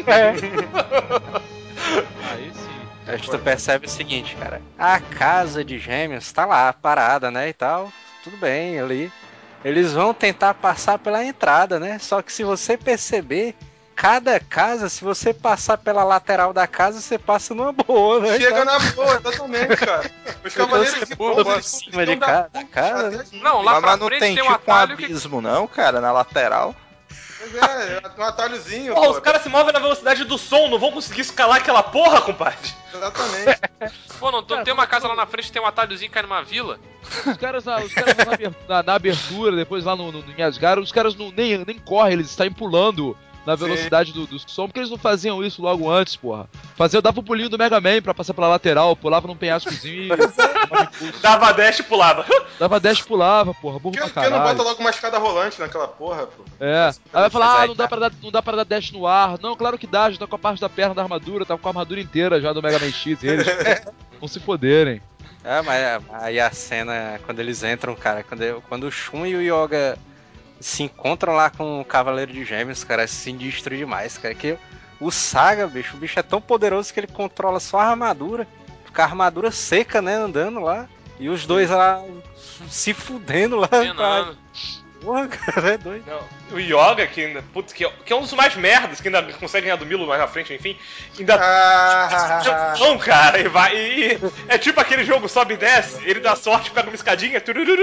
Aí sim. A gente percebe o seguinte, cara. A casa de gêmeos tá lá, parada, né, e tal. Tudo bem, ali. Eles vão tentar passar pela entrada, né? Só que se você perceber, cada casa, se você passar pela lateral da casa, você passa numa boa, né? Chega na boa, exatamente, cara. Os cavaleiros de boa em cima de cada casa, né? Não, lá pra Mas não frente tem tem um tipo um atalho abismo, não, cara, na lateral. Pois é, um atalhozinho, Porra, pô. os caras se movem na velocidade do som, não vão conseguir escalar aquela porra, compadre. Exatamente. Pô, não tem uma casa lá na frente, tem um atalhozinho que cai numa vila. Os caras na abertura, depois lá no Yasgar, os caras nem correm, eles saem pulando na velocidade do som, porque eles não faziam isso logo antes, porra. Dava o pulinho do Mega Man pra passar pela lateral, pulava num penhascozinho e... Dava dash e pulava. Dava dash e pulava, porra, burro pra caralho. Por que não bota logo uma escada rolante naquela porra, pô? É, aí vai falar, não dá pra dar dash no ar. Não, claro que dá, já tá com a parte da perna da armadura, tá com a armadura inteira já do Mega Man X, eles vão se foderem. Mas aí a cena, quando eles entram, cara, quando o Shun e o Yoga se encontram lá com o Cavaleiro de Gêmeos, cara, é sinistro demais, cara. Que o Saga, bicho, o bicho é tão poderoso que ele controla só a armadura. Fica a armadura seca, né, andando lá. E os dois lá se fudendo lá. Porra, cara, é doido. Não, o Yoga, que ainda. Putz, que é um dos mais merdas, que ainda consegue ganhar do Milo mais na frente, enfim. Ainda. Não, cara, e vai. É tipo aquele jogo sobe e desce, ele dá sorte, pega uma escadinha. Turururu.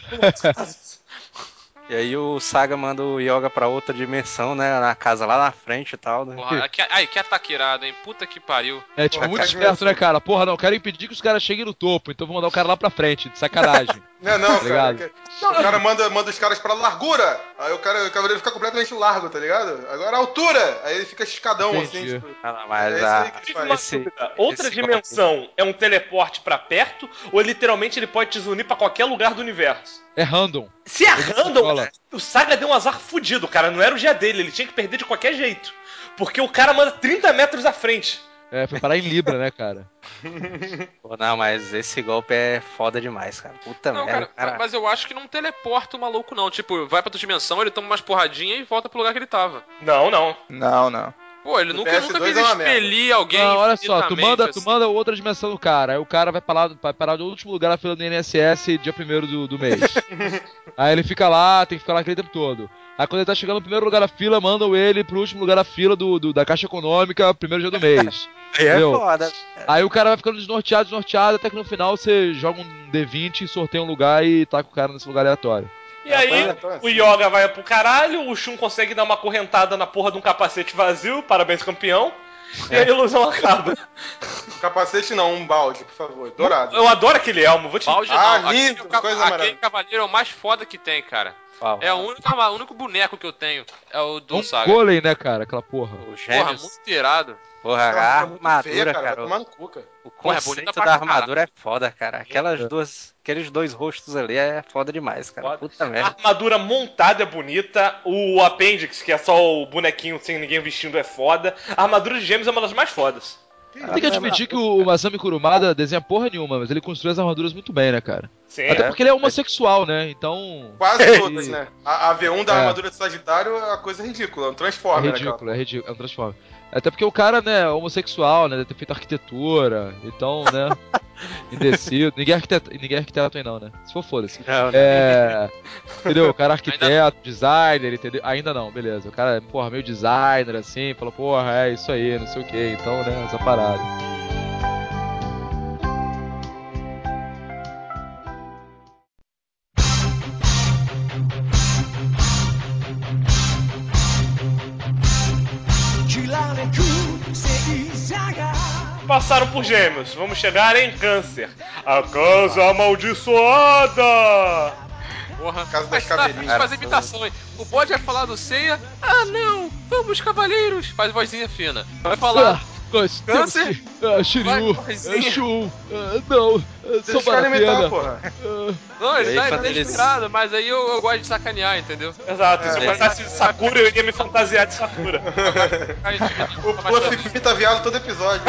E aí o Saga manda o Yoga pra outra dimensão, né? Na casa lá na frente e tal, né? Porra, que ataque irado, hein? Puta que pariu. É, tipo, muito esperto, né, cara? Porra, não, quero impedir que os caras cheguem no topo, então vou mandar o cara lá pra frente, de sacanagem. Não, tá cara. O cara manda os caras pra largura, aí o cavaleiro fica completamente largo, tá ligado? Agora a altura, aí ele fica escadão, assim. Tipo, mas outra dimensão é um teleporte pra perto, ou literalmente ele pode te unir pra qualquer lugar do universo? É random. Se é random, o Saga deu um azar fudido, cara. Não era o dia dele, ele tinha que perder de qualquer jeito. Porque o cara manda 30 metros à frente. É, foi parar em Libra, né, cara? Pô, não, mas esse golpe é foda demais, cara. Puta merda. Cara, mas eu acho que não teleporta o maluco, não. Tipo, vai pra outra dimensão, ele toma umas porradinhas e volta pro lugar que ele tava. Não. Pô, ele nunca fez expelir alguém. Não, olha só, tu manda assim. outra dimensão do cara, aí o cara vai parar no último lugar na fila do INSS dia 1º do mês. Aí ele fica lá, tem que ficar lá aquele tempo todo. Aí quando ele tá chegando no primeiro lugar da fila, mandam ele pro último lugar da fila da Caixa Econômica, primeiro dia do mês. Aí é foda. Aí o cara vai ficando desnorteado, até que no final você joga um D20, sorteia um lugar e tá com o cara nesse lugar aleatório. E aí, o Yoga vai pro caralho, o Shun consegue dar uma correntada na porra de um capacete vazio, parabéns campeão, e a ilusão acaba. Capacete não, um balde, por favor, dourado. Eu adoro aquele elmo, vou te balde não, lindo, coisa aquele cavaleiro é o mais foda que tem, cara. É o único boneco que eu tenho, é o do Saga. Golem, né, cara, aquela porra. Porra, muito irado. Porra, a armadura, feia, cara. Vai tomar no cu, cara. O conceito da armadura é foda, cara. Aqueles dois rostos ali é foda demais, cara. Puta merda. A armadura montada é bonita, o apêndice, que é só o bonequinho sem ninguém vestindo, é foda. A armadura de gêmeos é uma das mais fodas. Tem que admitir que o Masami Kurumada desenha porra nenhuma, mas ele construiu as armaduras muito bem, né, cara? Sim, até porque ele é homossexual, né? Então. Quase todas, né? A V1 da armadura de Sagitário é uma coisa ridícula, é um Transformer. É ridículo, é um Transformer. Até porque o cara, né, é homossexual, né? Deve ter feito arquitetura, então, né? Indecido. Ninguém é arquiteto aí não, né? Se for, foda-se. Não, Entendeu? O cara é arquiteto, designer, entendeu? Ainda não, beleza. O cara, porra, meio designer, assim, falou, porra, é isso aí, não sei o que. Então, né, essa parada. Passaram por Gêmeos, vamos chegar em Câncer. A casa amaldiçoada! Porra, Casa das caveirinhas. faz imitação, hein? O bode vai falar do Ceia. Ah, não! Vamos, cavaleiros! Faz vozinha fina. Vai falar. Câncer? Shiryu, vozinha. Shun, não, sou Deixa os caras imitar, Baratena. porra. Não, ele E aí, tá quando eles- inspirado, mas aí eu gosto de sacanear, entendeu? Exato, se eu gostasse de Sakura, eu iria me fantasiar de Sakura. Aí, O Fluffy imita viado todo episódio.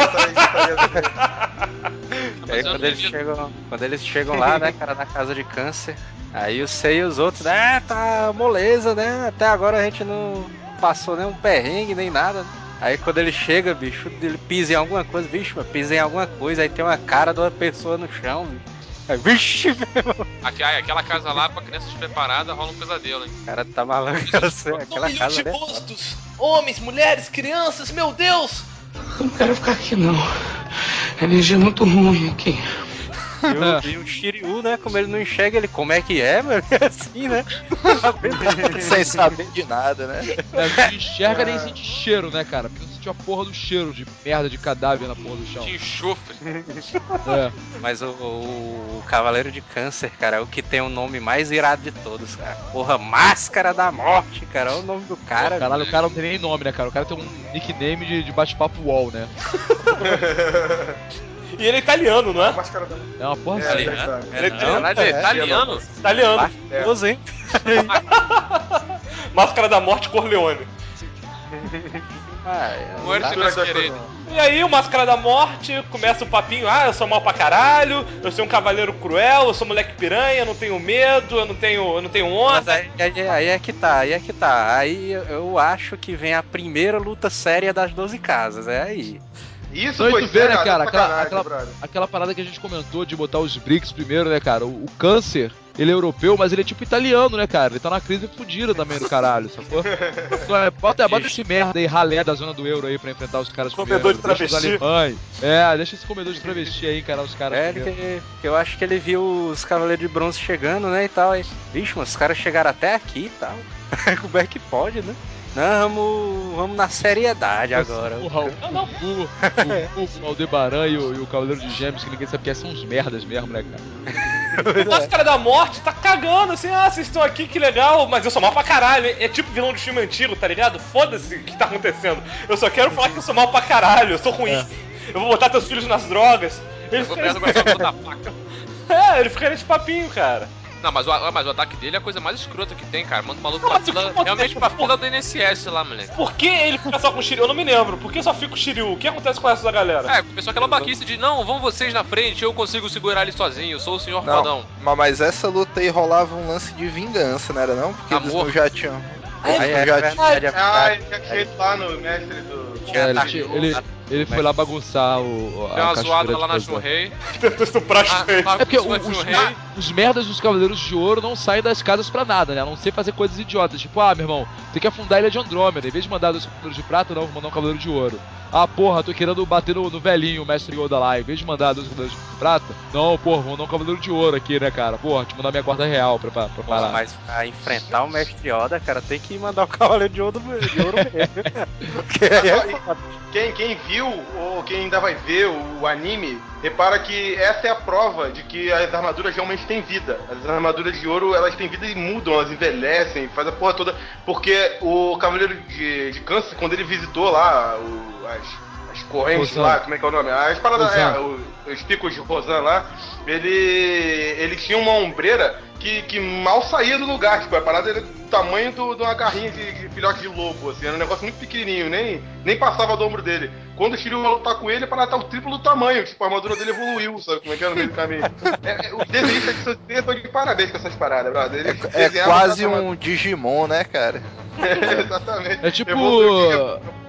E aí quando eles chegam lá, né, cara, na casa de Câncer, aí o Sei e os outros, né, tá moleza, né? Até agora a gente não passou nem um perrengue, nem nada, né? Aí quando ele chega, bicho, ele pisa em alguma coisa, bicho, mas pisa em alguma coisa, aí tem uma cara de uma pessoa no chão, bicho. Aí, vixe, Aquela casa lá, pra criança despreparada, rola um pesadelo, hein? o cara tá maluco, aquela casa ali. rostos! Homens, mulheres, crianças, meu Deus! Eu não quero ficar aqui, não. A energia é muito ruim aqui. E o Shiryu, né, como ele não enxerga, ele, como é que é, mano? É assim, né? Sem saber de nada, né? Não enxerga nem sente cheiro, né, cara? Porque não sentiu a porra do cheiro de merda de cadáver na porra do chão. De enxofre. Mas o Cavaleiro de Câncer, cara, é o que tem o nome mais irado de todos, cara. Porra, Máscara da Morte, cara, é o nome do cara. Caralho, o cara não tem nem nome, né, cara? O cara tem um nickname de bate-papo wall, né? E ele é italiano, não é? É uma porra assim. Italiano? Italiano. Maravilhoso, hein? Máscara da Morte Corleone. Muerte mais querer. E aí o Máscara da Morte começa o papinho, eu sou mal pra caralho, eu sou um cavaleiro cruel, eu sou moleque piranha, eu não tenho medo, eu não tenho honra. Mas aí é que tá. Aí eu acho que vem a primeira luta séria das 12 casas, é aí. Isso Então, foi tu vê, né, cara, caralho, aquela parada que a gente comentou de botar os BRICS primeiro, né, cara? O Câncer, ele é europeu, mas ele é tipo italiano, né, cara? Ele tá na crise fodida também do caralho, sacou? Bota esse merda aí, ralé da zona do euro aí pra enfrentar os caras Comedor primeiro. de travesti. Deixa os alemães. Deixa esse comedor de travesti aí encarar os caras primeiro. Eu acho que ele viu os Cavaleiros de Bronze chegando, né, e tal. Aí, vixe, mas os caras chegaram até aqui e tal. Como é que pode, né? Não, vamos na seriedade agora. O Aldebaran e o Cavaleiro de Gêmeos, que ninguém sabe que são uns merdas mesmo, né, cara? O Máscara da Morte tá cagando, assim, vocês estão aqui, que legal, mas eu sou mal pra caralho. É tipo vilão de filme antigo, tá ligado? Foda-se o que tá acontecendo. Eu só quero falar que eu sou mal pra caralho, eu sou ruim. Eu vou botar teus filhos nas drogas. Ele fica nesse papinho, cara. Não, mas o ataque dele é a coisa mais escrota que tem, cara. Manda o maluco pra fila, realmente pra fila do INSS lá, moleque. Por que ele fica só com o Shiryu? Eu não me lembro. Por que só fica o Shiryu? O que acontece com essa da galera? Começou aquela baquice de, não, vão vocês na frente, eu consigo segurar ele sozinho, eu sou o senhor fodão. Mas essa luta aí rolava um lance de vingança, não era não? Porque eles não já tinham... Ele tinha feito lá no mestre do... Ele foi lá bagunçar Deu uma zoada lá na Shunrei. Tentou estuprar a Shunrei. É porque os merdas dos Cavaleiros de Ouro não saem das casas pra nada, né? A não ser fazer coisas idiotas. Tipo, meu irmão, tem que afundar a Ilha de Andrômeda. Em vez de mandar 2 Cavaleiros de Prata, não, vou mandar um Cavaleiro de Ouro. Porra, tô querendo bater no velhinho, o mestre Yoda lá. Em vez de mandar 2 Cavaleiros de Prata, não, porra, vou mandar um Cavaleiro de Ouro aqui, né, cara? Porra, te mandar minha guarda real pra parar. Mas pra enfrentar o mestre Yoda, cara, tem que mandar o Cavaleiro de Ouro mesmo, cara. Quem viu ou quem ainda vai ver o anime, repara que essa é a prova de que as armaduras realmente têm vida. As armaduras de ouro, elas têm vida e mudam, elas envelhecem, faz a porra toda. Porque o Cavaleiro de Câncer, quando ele visitou lá as correntes lá, como é que é o nome? As paradas, os picos de Rosan lá, ele tinha uma ombreira que mal saía do lugar, tipo, a parada era do tamanho de uma garrinha de filhote de lobo, assim, era um negócio muito pequenininho, nem passava do ombro dele. Quando o Shiryu vai lutar com ele, a parada tá o triplo do tamanho, tipo, a armadura dele evoluiu, sabe como é que é no meio do caminho. Os desenhistas de Santana estão de parabéns com essas paradas, brother. É quase um Digimon, né, cara? Exatamente. É tipo...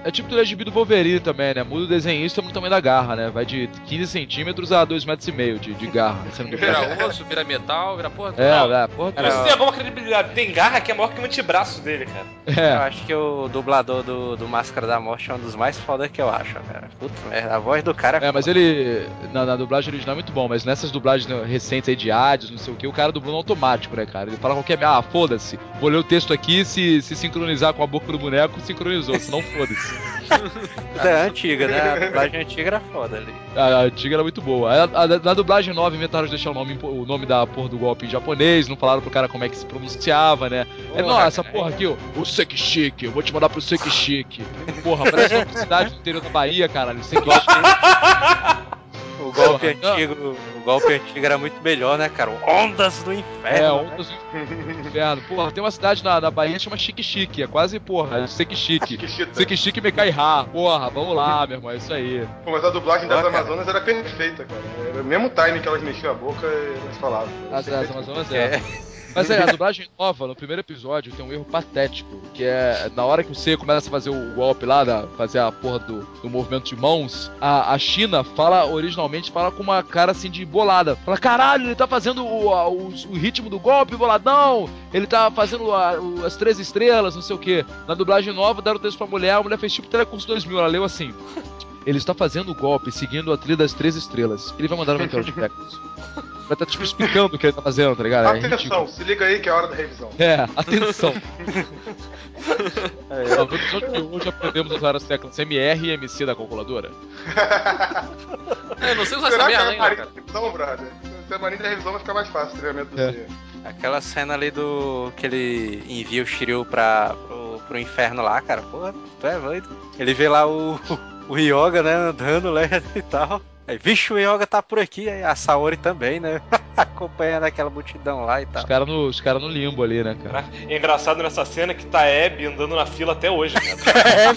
É tipo do gibi do Wolverine também, né? Muda o desenhista no tamanho da garra, né? Vai de 15 centímetros a 2,5 metros de garra. Vira osso, vira metal, vira porra. Porra. Isso tem alguma credibilidade. Tem garra que é maior que o antebraço dele, cara. Eu acho que o dublador do Máscara da Morte é um dos mais foda que eu acho, cara. Puta merda, a voz do cara é mas ele, na dublagem original é muito bom, mas nessas dublagens recentes aí de Hades, não sei o que, o cara dublou no automático, né, cara? Ele fala qualquer... foda-se, vou ler o texto aqui, se sincronizar com a boca do boneco, sincronizou, senão foda-se. É antiga, né? A dublagem antiga era foda ali. A antiga era muito boa. Na dublagem nova inventaram de deixar o nome da porra do golpe em japonês, não falaram pro cara como é que se pronunciava, né? Essa porra aqui, o Sekishiki, eu vou te mandar pro Sekishiki. Porra, parece uma cidade do interior da Bahia, caralho, Sekishiki. O golpe antigo era muito melhor, né, cara? Ondas do Inferno. Ondas do Inferno. Porra, tem uma cidade na Bahia que chama Chique-Chique. É quase, porra, Sekishiki. Sekishiki Mekai-Ha. Porra, vamos lá, meu irmão, é isso aí. Pô, mas a dublagem das Amazonas era perfeita, cara. Era o mesmo time que elas mexiam a boca e elas falavam. As Amazonas Mas a dublagem nova, no primeiro episódio, tem um erro patético, que é na hora que você começa a fazer o golpe lá, fazer a porra do movimento de mãos, a China originalmente fala com uma cara assim de bolada. Fala, caralho, ele tá fazendo o ritmo do golpe boladão, ele tá fazendo as 3 estrelas, não sei o que. Na dublagem nova, deram o texto pra mulher, a mulher fez tipo Telecurso 2000, ela leu assim... Ele está fazendo o golpe seguindo a trilha das 3 estrelas. Ele vai mandar no meteoro de Pegasus. Vai estar tipo explicando o que ele tá fazendo, tá ligado? Atenção, se liga aí que é a hora da revisão. Atenção. No episódio de hoje aprendemos a usar as teclas MR e MC da calculadora. Eu não sei usar essa merda ainda, cara. Revisão, brother. Se a marinha da revisão vai ficar mais fácil o treinamento do C. Aquela cena ali que ele envia o Shiryu pro inferno lá, cara. Porra, tu é doido. Ele vê lá o Ryoga, né, andando lá e tal. Aí, vixe, o Ryoga tá por aqui, aí a Saori também, né? Acompanhando aquela multidão lá e tal. Os caras no limbo ali, né, cara? É engraçado nessa cena que tá Abby andando na fila até hoje, cara.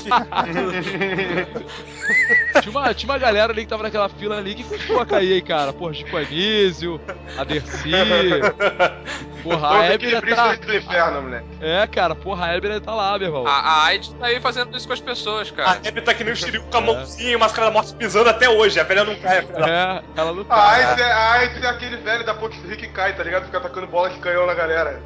Tinha uma galera ali que tava naquela fila ali que custou a cair aí, cara. Porra, Chico Anísio, a Dercy. Porra, a Abby tá... do inferno, moleque. Cara, porra, a Abby tá lá, meu irmão. A Aide tá aí fazendo isso com as pessoas, cara. A Abby tá que nem o Shiryu com a mãozinha e o Máscara da Morte pisando até hoje. A velha não cai. Ela não cai. A Aide é aquele velho da Ponte Fria que cai, tá ligado? Fica atacando bola de canhão na galera.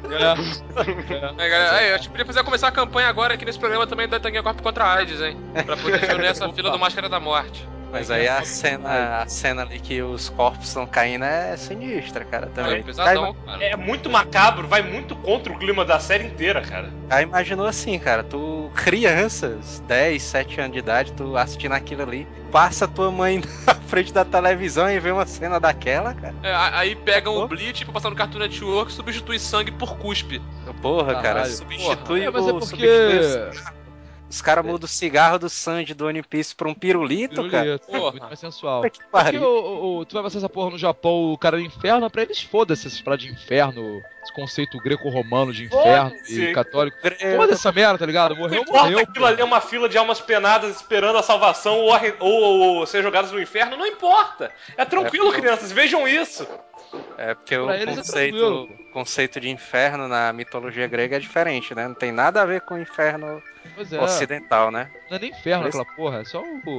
A gente podia começar a campanha agora aqui nesse programa também da Tanguinha Corpo contra a AIDS, hein? Pra poder reunir essa fila do Máscara da Morte. Mas aí a cena ali que os corpos estão caindo é sinistra, cara, também. É pesadão, cara. É muito macabro, vai muito contra o clima da série inteira, cara. Aí imaginou assim, cara, tu crianças, 10, 7 anos de idade, tu assistindo aquilo ali, passa tua mãe na frente da televisão e vê uma cena daquela, cara. Aí pegam o Bleach pra passar no Cartoon Network e substitui sangue por cuspe. Porra, cara, substitui mas é porque... substitui os caras mudam o cigarro do Sanji do One Piece pra um pirulito, cara. Porra. Muito mais sensual. Que porque tu vai passar essa porra no Japão, o cara do inferno, pra eles foda-se essas paradas de inferno, esse conceito greco-romano de inferno e católico. Foda essa merda, tá ligado? Morreu. Aquilo ali é uma fila de almas penadas esperando a salvação ou ser jogadas no inferno, não importa. É tranquilo, crianças, vejam isso. É porque o conceito de inferno na mitologia grega é diferente, né? Não tem nada a ver com o inferno ocidental, né? Não é nem inferno aquela porra, é só o...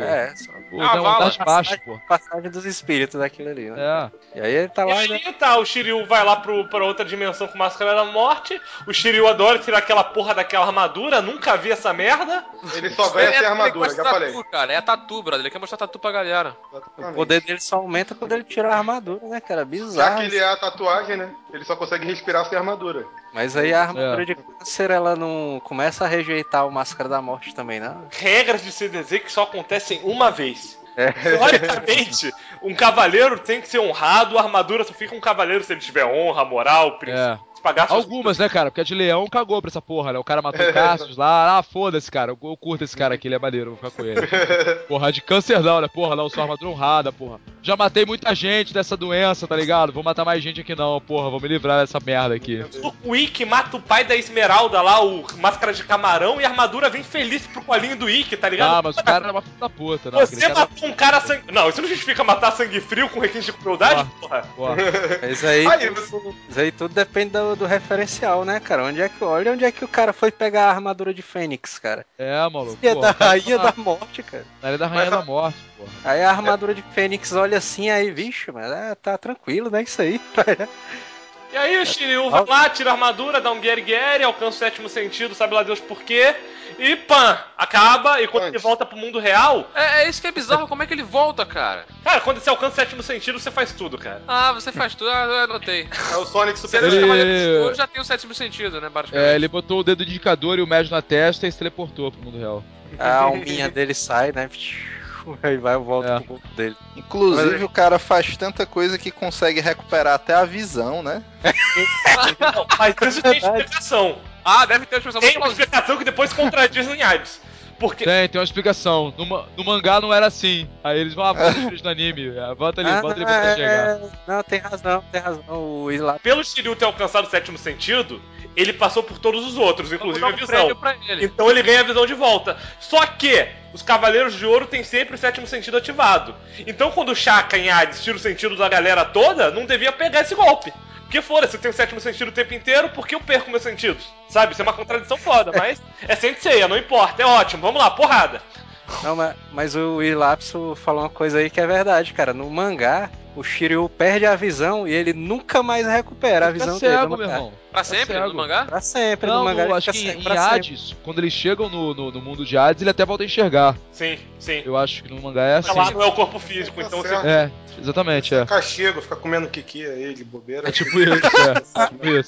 baixo, porra. Passagem dos espíritos daquilo ali, né? E aí ele tá lá... E aí o Shiryu vai lá pra outra dimensão com Máscara da Morte, o Shiryu adora tirar aquela porra daquela armadura, nunca vi essa merda. Ele só ganha sem armadura, já falei. Cara, é a tatu, brother, ele quer mostrar tatu pra galera. O poder dele só aumenta quando ele tira a armadura, né, cara? Bizarro. Já que ele é a tatuagem, né? Ele só consegue respirar sem armadura. Mas aí a armadura de câncer, ela não começa a rejeitar o Máscara da Morte também, não? Regras de CDZ que só acontecem uma vez. Teoricamente, um cavaleiro tem que ser honrado, a armadura só fica um cavaleiro se ele tiver honra, moral, princípio. Algumas, né, cara? Porque a de leão cagou pra essa porra, né? O cara matou o Cassius lá, foda-se, cara. Eu curto esse cara aqui, ele é maneiro, vou ficar com ele. Porra, de câncer não, né? Porra, não, sou armadura honrada, porra. Já matei muita gente dessa doença, tá ligado? Vou matar mais gente aqui não, porra. Vou me livrar dessa merda aqui. O Ikki mata o pai da Esmeralda lá, o Máscara de Camarão, e a armadura vem feliz pro colinho do Ikki, tá ligado? Ah, mas o cara era uma filha da puta, né? Você matou um cara sangue... Não, isso não justifica matar sangue frio com requinte de crueldade, porra. Mas aí tudo depende do referencial, né, cara? Olha onde é que o cara foi pegar a armadura de Fênix, cara. Maluco. Ia da Rainha da Morte, cara. Na área da Rainha da Morte, porra. Aí a armadura de Fênix olha assim, aí, vixe, mas tá tranquilo, né? Isso aí. E aí o Shiryu vai lá, tira a armadura, dá um Geri, alcança o 7º sentido, sabe lá Deus por quê, e pã, acaba, e quando ele volta pro mundo real... É isso que é bizarro, como é que ele volta, cara? Cara, quando você alcança o 7º sentido, você faz tudo, cara. Ah, você faz tudo, eu anotei. É o Sonic Super Você ele... já tem o 7º sentido, né, basicamente. Ele botou o dedo indicador e o médio na testa e se teleportou pro mundo real. A alminha dele sai, né? Aí vai e volta pro mundo dele. Inclusive, o cara faz tanta coisa que consegue recuperar até a visão, né? Não, mas isso tem explicação. Ah, deve ter uma explicação. Tem uma explicação que depois contradiz em Hades. Porque... Tem uma explicação. No mangá não era assim. Aí eles vão no anime. Bota ele pra chegar. Não, tem razão. O Isla... Pelo Shiryu ter alcançado o 7º sentido, ele passou por todos os outros, inclusive a visão. Pra ele. Então ele ganha a visão de volta. Só que os Cavaleiros de Ouro têm sempre o 7º sentido ativado. Então quando o Shaka em Hades tira o sentido da galera toda, não devia pegar esse golpe. Porque foda-se, eu tenho o 7º sentido o tempo inteiro, por que eu perco meus sentidos? Sabe, isso é uma contradição foda, mas é Senseiya, não importa, é ótimo, vamos lá, porrada. Não, mas o Ilapso falou uma coisa aí que é verdade, cara. No mangá, o Shiryu perde a visão e ele nunca mais recupera a visão dele. Cego, meu irmão. Pra sempre, no mangá? Pra sempre, não, no mangá. Acho que em Hades, quando eles chegam no mundo de Hades, ele até volta a enxergar. Sim. Eu acho que no mangá é assim. Lá não é o corpo físico, então você... exatamente, Fica chego, fica comendo kiki aí de bobeira. É tipo isso,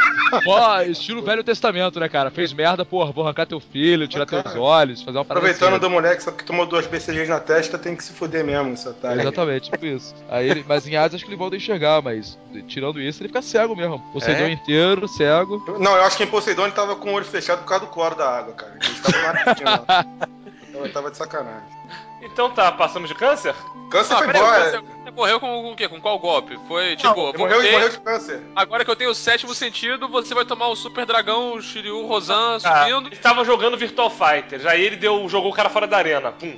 Ó, estilo Velho Testamento, né, cara? Fez merda, porra, vou arrancar teu filho, tirar teus olhos, fazer uma parada. Aproveitando do moleque, só que tomou 2 BCGs na testa, tem que se fuder mesmo, esse otário. Exatamente, tipo isso. Mas em Hades acho que ele volta a enxergar, mas tirando isso, ele fica cego mesmo. Poseidon inteiro, cego. Não, eu acho que em Poseidon ele tava com o olho fechado por causa do cloro da água, cara. Ele tava marcando lá. Então ele tava de sacanagem. Então tá, passamos de câncer? Câncer foi embora. Você morreu com o quê? Com qual golpe? Foi tipo, morreu de câncer. Agora que eu tenho o 7º sentido, você vai tomar o Super Dragão, o Shiryu, Rosan subindo. Ele tava jogando Virtual Fighters, aí ele jogou o cara fora da arena, pum.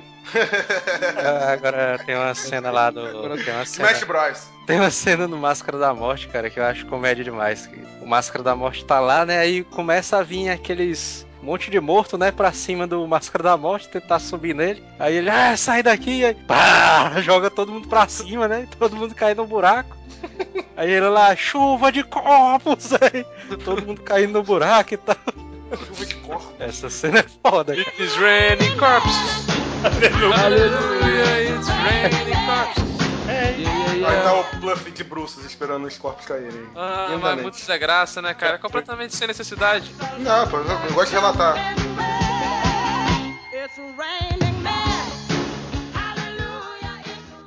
Agora tem uma cena lá do... Smash Bros. Tem uma cena no Máscara da Morte, cara, que eu acho comédia demais. O Máscara da Morte tá lá, né, aí começa a vir aqueles... monte de morto, né, pra cima do Máscara da Morte, tentar subir nele. Aí ele, sai daqui, aí pá, joga todo mundo pra cima, né, todo mundo cai no buraco. Aí ele lá, chuva de corpos, aí todo mundo caindo no buraco e tal. Chuva de corpos. Essa cena é foda, cara. It's raining corpses. Aleluia, it's raining corpses. Aí tá o Bluff de bruços esperando os corpos caírem. Mas muito desgraça, né, cara? Completamente sem necessidade. Não, pô, eu gosto de relatar. It's raining men. Hallelujah, it's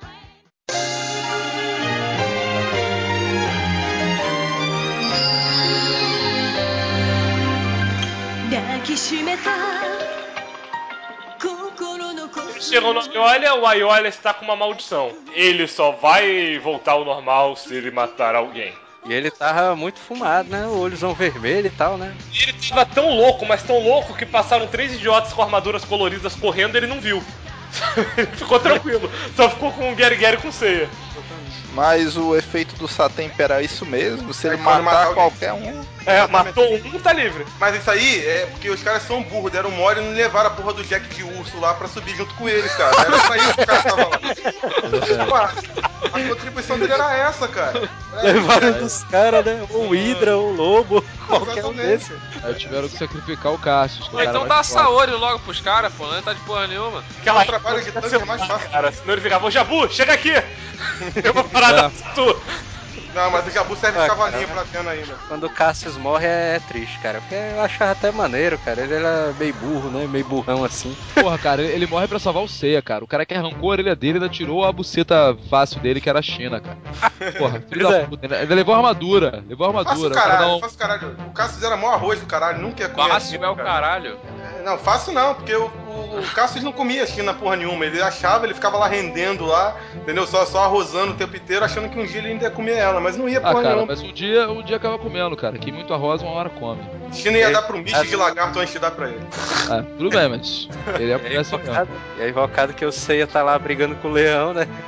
Chegou no Aiolia, o Aiolia está com uma maldição. Ele só vai voltar ao normal se ele matar alguém. E ele tava muito fumado, né? O olhozão vermelho e tal, né? E ele tava tão louco, mas tão louco, que passaram 3 idiotas com armaduras coloridas correndo e ele não viu. Ele ficou tranquilo, só ficou com o Geri com ceia. Mas o efeito do Satemper era isso mesmo? Se ele matar qualquer um... matou um, tá livre. Mas isso aí é porque os caras são burros, deram mole e não levaram a porra do Jack de urso lá pra subir junto com eles, cara. Era só isso que o cara tava lá. A contribuição dele era essa, cara. Levaram dos caras, né? Ou Hydra, ou Lobo, qualquer um desses. Aí tiveram que sacrificar o Cassius. Ou então dá a Saori logo pros caras, pô, não tá de porra nenhuma. Aquela trabalho de tanque é mais fácil. Cara, senão ele ficava, ô Jabu, chega aqui! Eu vou parar tu. Não, mas o Jabu serve de cavalinho pra Atena ainda. Quando o Cassius morre é triste, cara. Porque eu achava até maneiro, cara. Ele era meio burro, né? Meio burrão assim. Porra, cara, ele morre pra salvar o Seiya, cara. O cara que arrancou a orelha dele ainda tirou a buceta fácil dele, que era a China, cara. Porra, filho da puta. Ele levou a armadura. Faço caralho. O Cassius era mó arroz do caralho, nunca ia comer. Fácil é o caralho. Não, fácil não, porque o Cassius não comia China porra nenhuma. Ele achava, ele ficava lá rendendo lá, entendeu? Só arrosando o tempo inteiro, achando que um dia ele ainda ia comer ela, mas não ia porra nenhuma. Mas um dia acaba comendo, cara. Que muito arroz uma hora come. China ia dar pro Michi de lagarto antes de dar pra ele. Tudo bem, mas ele é assim mesmo. E aí invocado que eu sei tá lá brigando com o leão, né?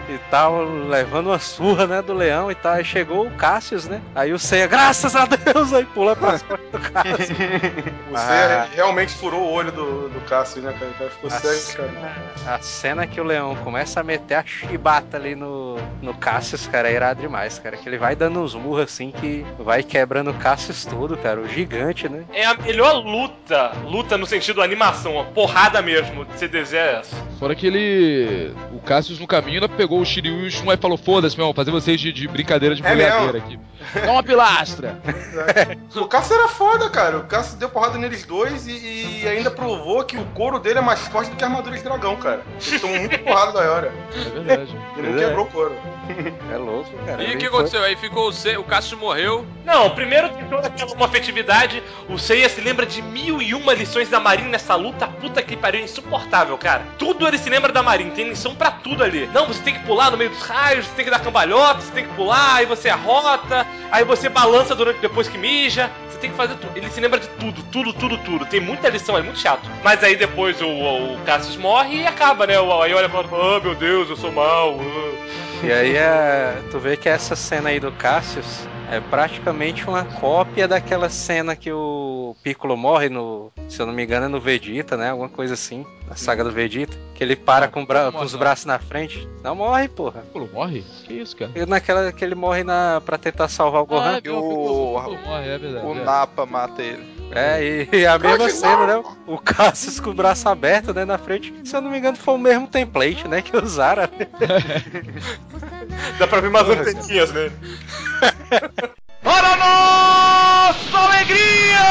e tal, levando uma surra, né, do leão e tal. Aí chegou o Cassius, né? Aí o Seiya, graças a Deus, aí pula pras costas do Cassius. O Seiya realmente furou o olho do Cassius, né, cara? O cara ficou cego, cara. A cena que o leão começa a meter a chibata ali no Cassius, cara, é irado demais, cara. Que ele vai dando uns murros assim que vai quebrando o Cassius todo, cara. O gigante, né? É a melhor luta no sentido animação, ó, porrada mesmo, de CDZ é essa. Fora que o Cassius no caminho ainda pegou o Shiryu e o Shun e falou, foda-se, meu, vou fazer vocês de brincadeira de boleadeira aqui. Dá uma pilastra! O Cassius era foda, cara. O Cassius deu porrada neles dois e ainda provou que o couro dele é mais forte do que a armadura de dragão, cara. Ele tomou muita porrada da Yora. É verdade. Ele não quebrou o couro. É louco, cara. E o que aconteceu? Aí ficou o Cassius morreu. Não, primeiro tem toda aquela afetividade. O Seiya se lembra de 1001 lições da Marin nessa luta. Puta que pariu, insuportável, cara. Tudo ele se lembra da Marin, tem lição pra tudo ali. Não, você tem que pular no meio dos raios, você tem que dar cambalhota, você tem que pular, aí você arrota, aí você balança depois que mija. Você tem que fazer tudo. Ele se lembra de tudo. Tem muita lição, é muito chato. Mas aí depois o Cassius morre e acaba, né? Aí olha e fala, oh meu Deus, eu sou mal. E aí tu vê que essa cena aí do Cassius é praticamente uma cópia daquela cena que o Piccolo morre se eu não me engano, é no Vegeta, né? Alguma coisa assim, na saga do Vegeta. Que ele para com os braços na frente. Não morre, porra. Piccolo morre? Que isso, cara? E naquela que ele morre pra tentar salvar o Gohan. O Nappa mata ele. E a mesma cena, né? O Cassius com o braço aberto, né, na frente. Se eu não me engano, foi o mesmo template, né, que usaram. Dá pra ver umas anteninhas, né? Para nossa alegria!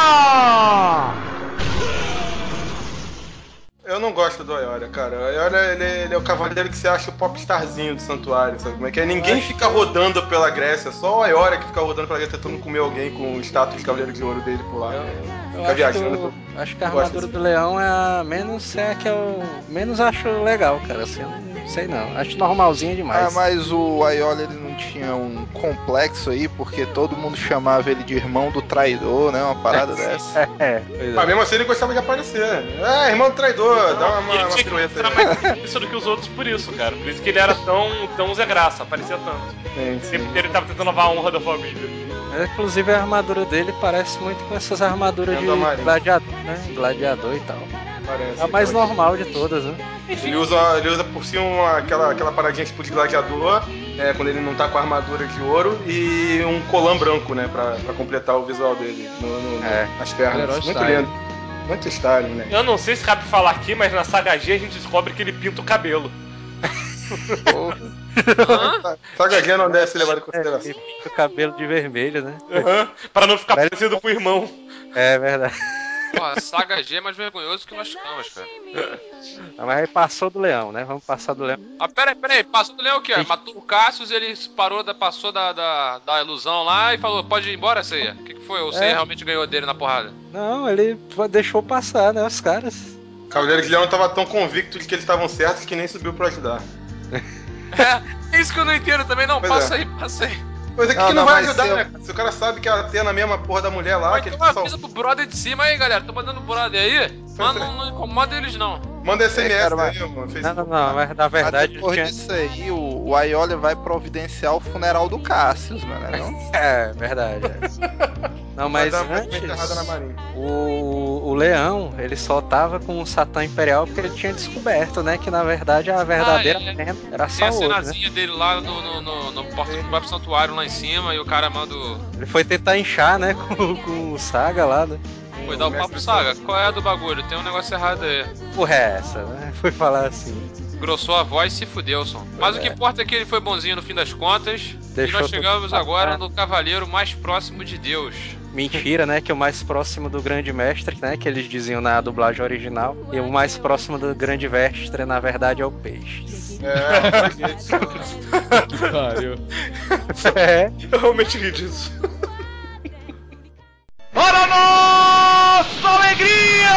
Eu não gosto do Ayora, cara. O Ayora, ele é o cavaleiro que você acha o popstarzinho do santuário, sabe como é que é? Ninguém fica rodando pela Grécia, só o Ayora que fica rodando pela Grécia tentando comer alguém com o status de cavaleiro de ouro dele por lá. Fica viajando. Acho que a armadura do leão é a que eu menos acho legal, cara. Assim, eu não sei não. Acho normalzinha demais. Mas o Ayora, ele não tinha um complexo aí, porque todo mundo chamava ele de irmão do traidor, né? Uma parada dessa. Mas mesmo assim ele gostava de aparecer. Irmão do traidor, dá uma pirueta aí. Isso do que os outros por isso, cara. Por isso que ele era tão Zé Graça, aparecia tanto. Sempre ele tava tentando lavar a honra da família. Inclusive a armadura dele parece muito com essas armaduras de gladiador, né? Gladiador e tal. Parece, é a mais normal de todas, né? Ele usa por cima aquela paradinha tipo de gladiador, quando ele não tá com a armadura de ouro, e um colã branco, né? Pra completar o visual dele nas pernas. Muito lindo. Muito style, né? Eu não sei se cabe falar aqui, mas na saga G a gente descobre que ele pinta o cabelo. Saga G não deve ser levado em consideração. Ele pinta o cabelo de vermelho, né? Pra não ficar parecido com o irmão. É verdade. Pô, a saga G é mais vergonhoso que nós ficamos, cara. Mas aí passou do leão, né? Vamos passar do leão. Peraí, passou do leão o quê? Matou o Cassius, ele passou da ilusão lá e falou, pode ir embora, Seiya. O que foi? O Seiya realmente ganhou dele na porrada? Não, ele deixou passar, né, os caras. O Cavaleiro de Leão tava tão convicto de que eles estavam certos que nem subiu pra ajudar. É isso que eu não entendo também, não. Passa aí. Pois é que não vai ajudar, né? Se o cara sabe que a Atena mesmo a porra da mulher lá... Mas então avisa pro brother de cima aí, galera. Tô mandando brother aí. Mas não incomoda eles, não. Manda SMS cara, aí, mano. Não, mas na verdade... Depois disso aí, o Ayora vai providenciar o funeral do Cassius, mano, não? É, verdade. Não, mas antes... O leão, ele só tava com o Satã Imperial porque ele tinha descoberto, né? Que na verdade a verdadeira Atena era só outra, né? Tem a cenazinha dele lá no próprio santuário lá em cima e o cara manda Ele foi tentar inchar, né? Com o Saga lá, né? Foi dar o papo Saga. Qual é a do bagulho? Tem um negócio errado aí. Porra é essa, né? Foi falar assim. Grossou a voz e se fudeu, Son. Mas o que importa é que ele foi bonzinho no fim das contas. E nós chegamos agora no cavaleiro mais próximo de Deus. Mentira, né? Que o mais próximo do Grande Mestre, né? Que eles diziam na dublagem original. E o mais próximo do Grande Mestre, na verdade, é o Peixe. Que pariu. Eu realmente ri disso. Para nossa alegria!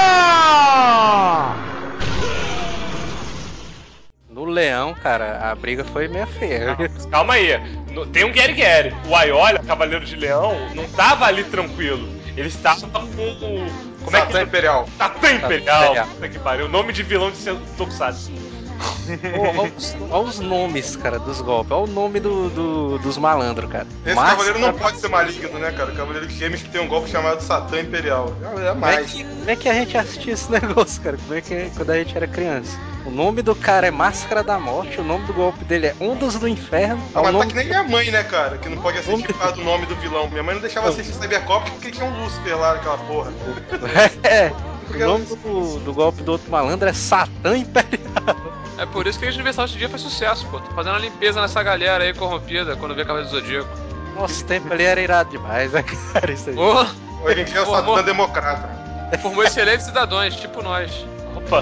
No leão, cara, a briga foi meio feia. Não, calma aí. Tem um Gary Gary. O Ayora, Cavaleiro de Leão, não tava ali tranquilo. Ele estava com o... Satã Imperial. Satã Imperial. Puta que pariu. O nome de vilão de Tokusatsu. Olha os nomes, cara, dos golpes. Olha o nome dos malandros, cara. Esse cavaleiro não pode ser maligno, né, cara? O Cavaleiro de Gêmeos que tem um golpe chamado Satã Imperial. É mais. Como é que a gente assistia esse negócio, cara? Como é que quando a gente era criança? O nome do cara é Máscara da Morte, o nome do golpe dele é Ondas do Inferno. Mas tá que nem minha mãe, né, cara? Que não pode assistir por causa do nome do vilão. Minha mãe não deixava assistir Cybercops porque tinha um Lúcifer lá naquela porra. O nome do golpe do outro malandro é Satã Imperial. É por isso que a Universal hoje em dia faz sucesso, pô. Tô fazendo a limpeza nessa galera aí corrompida quando vê Cavaleiro do Zodíaco. Nossa, o tempo ali era irado demais, né, cara? Isso aí. Hoje em dia é o Satã Democrata. Formou excelentes cidadãos, tipo nós. Opa!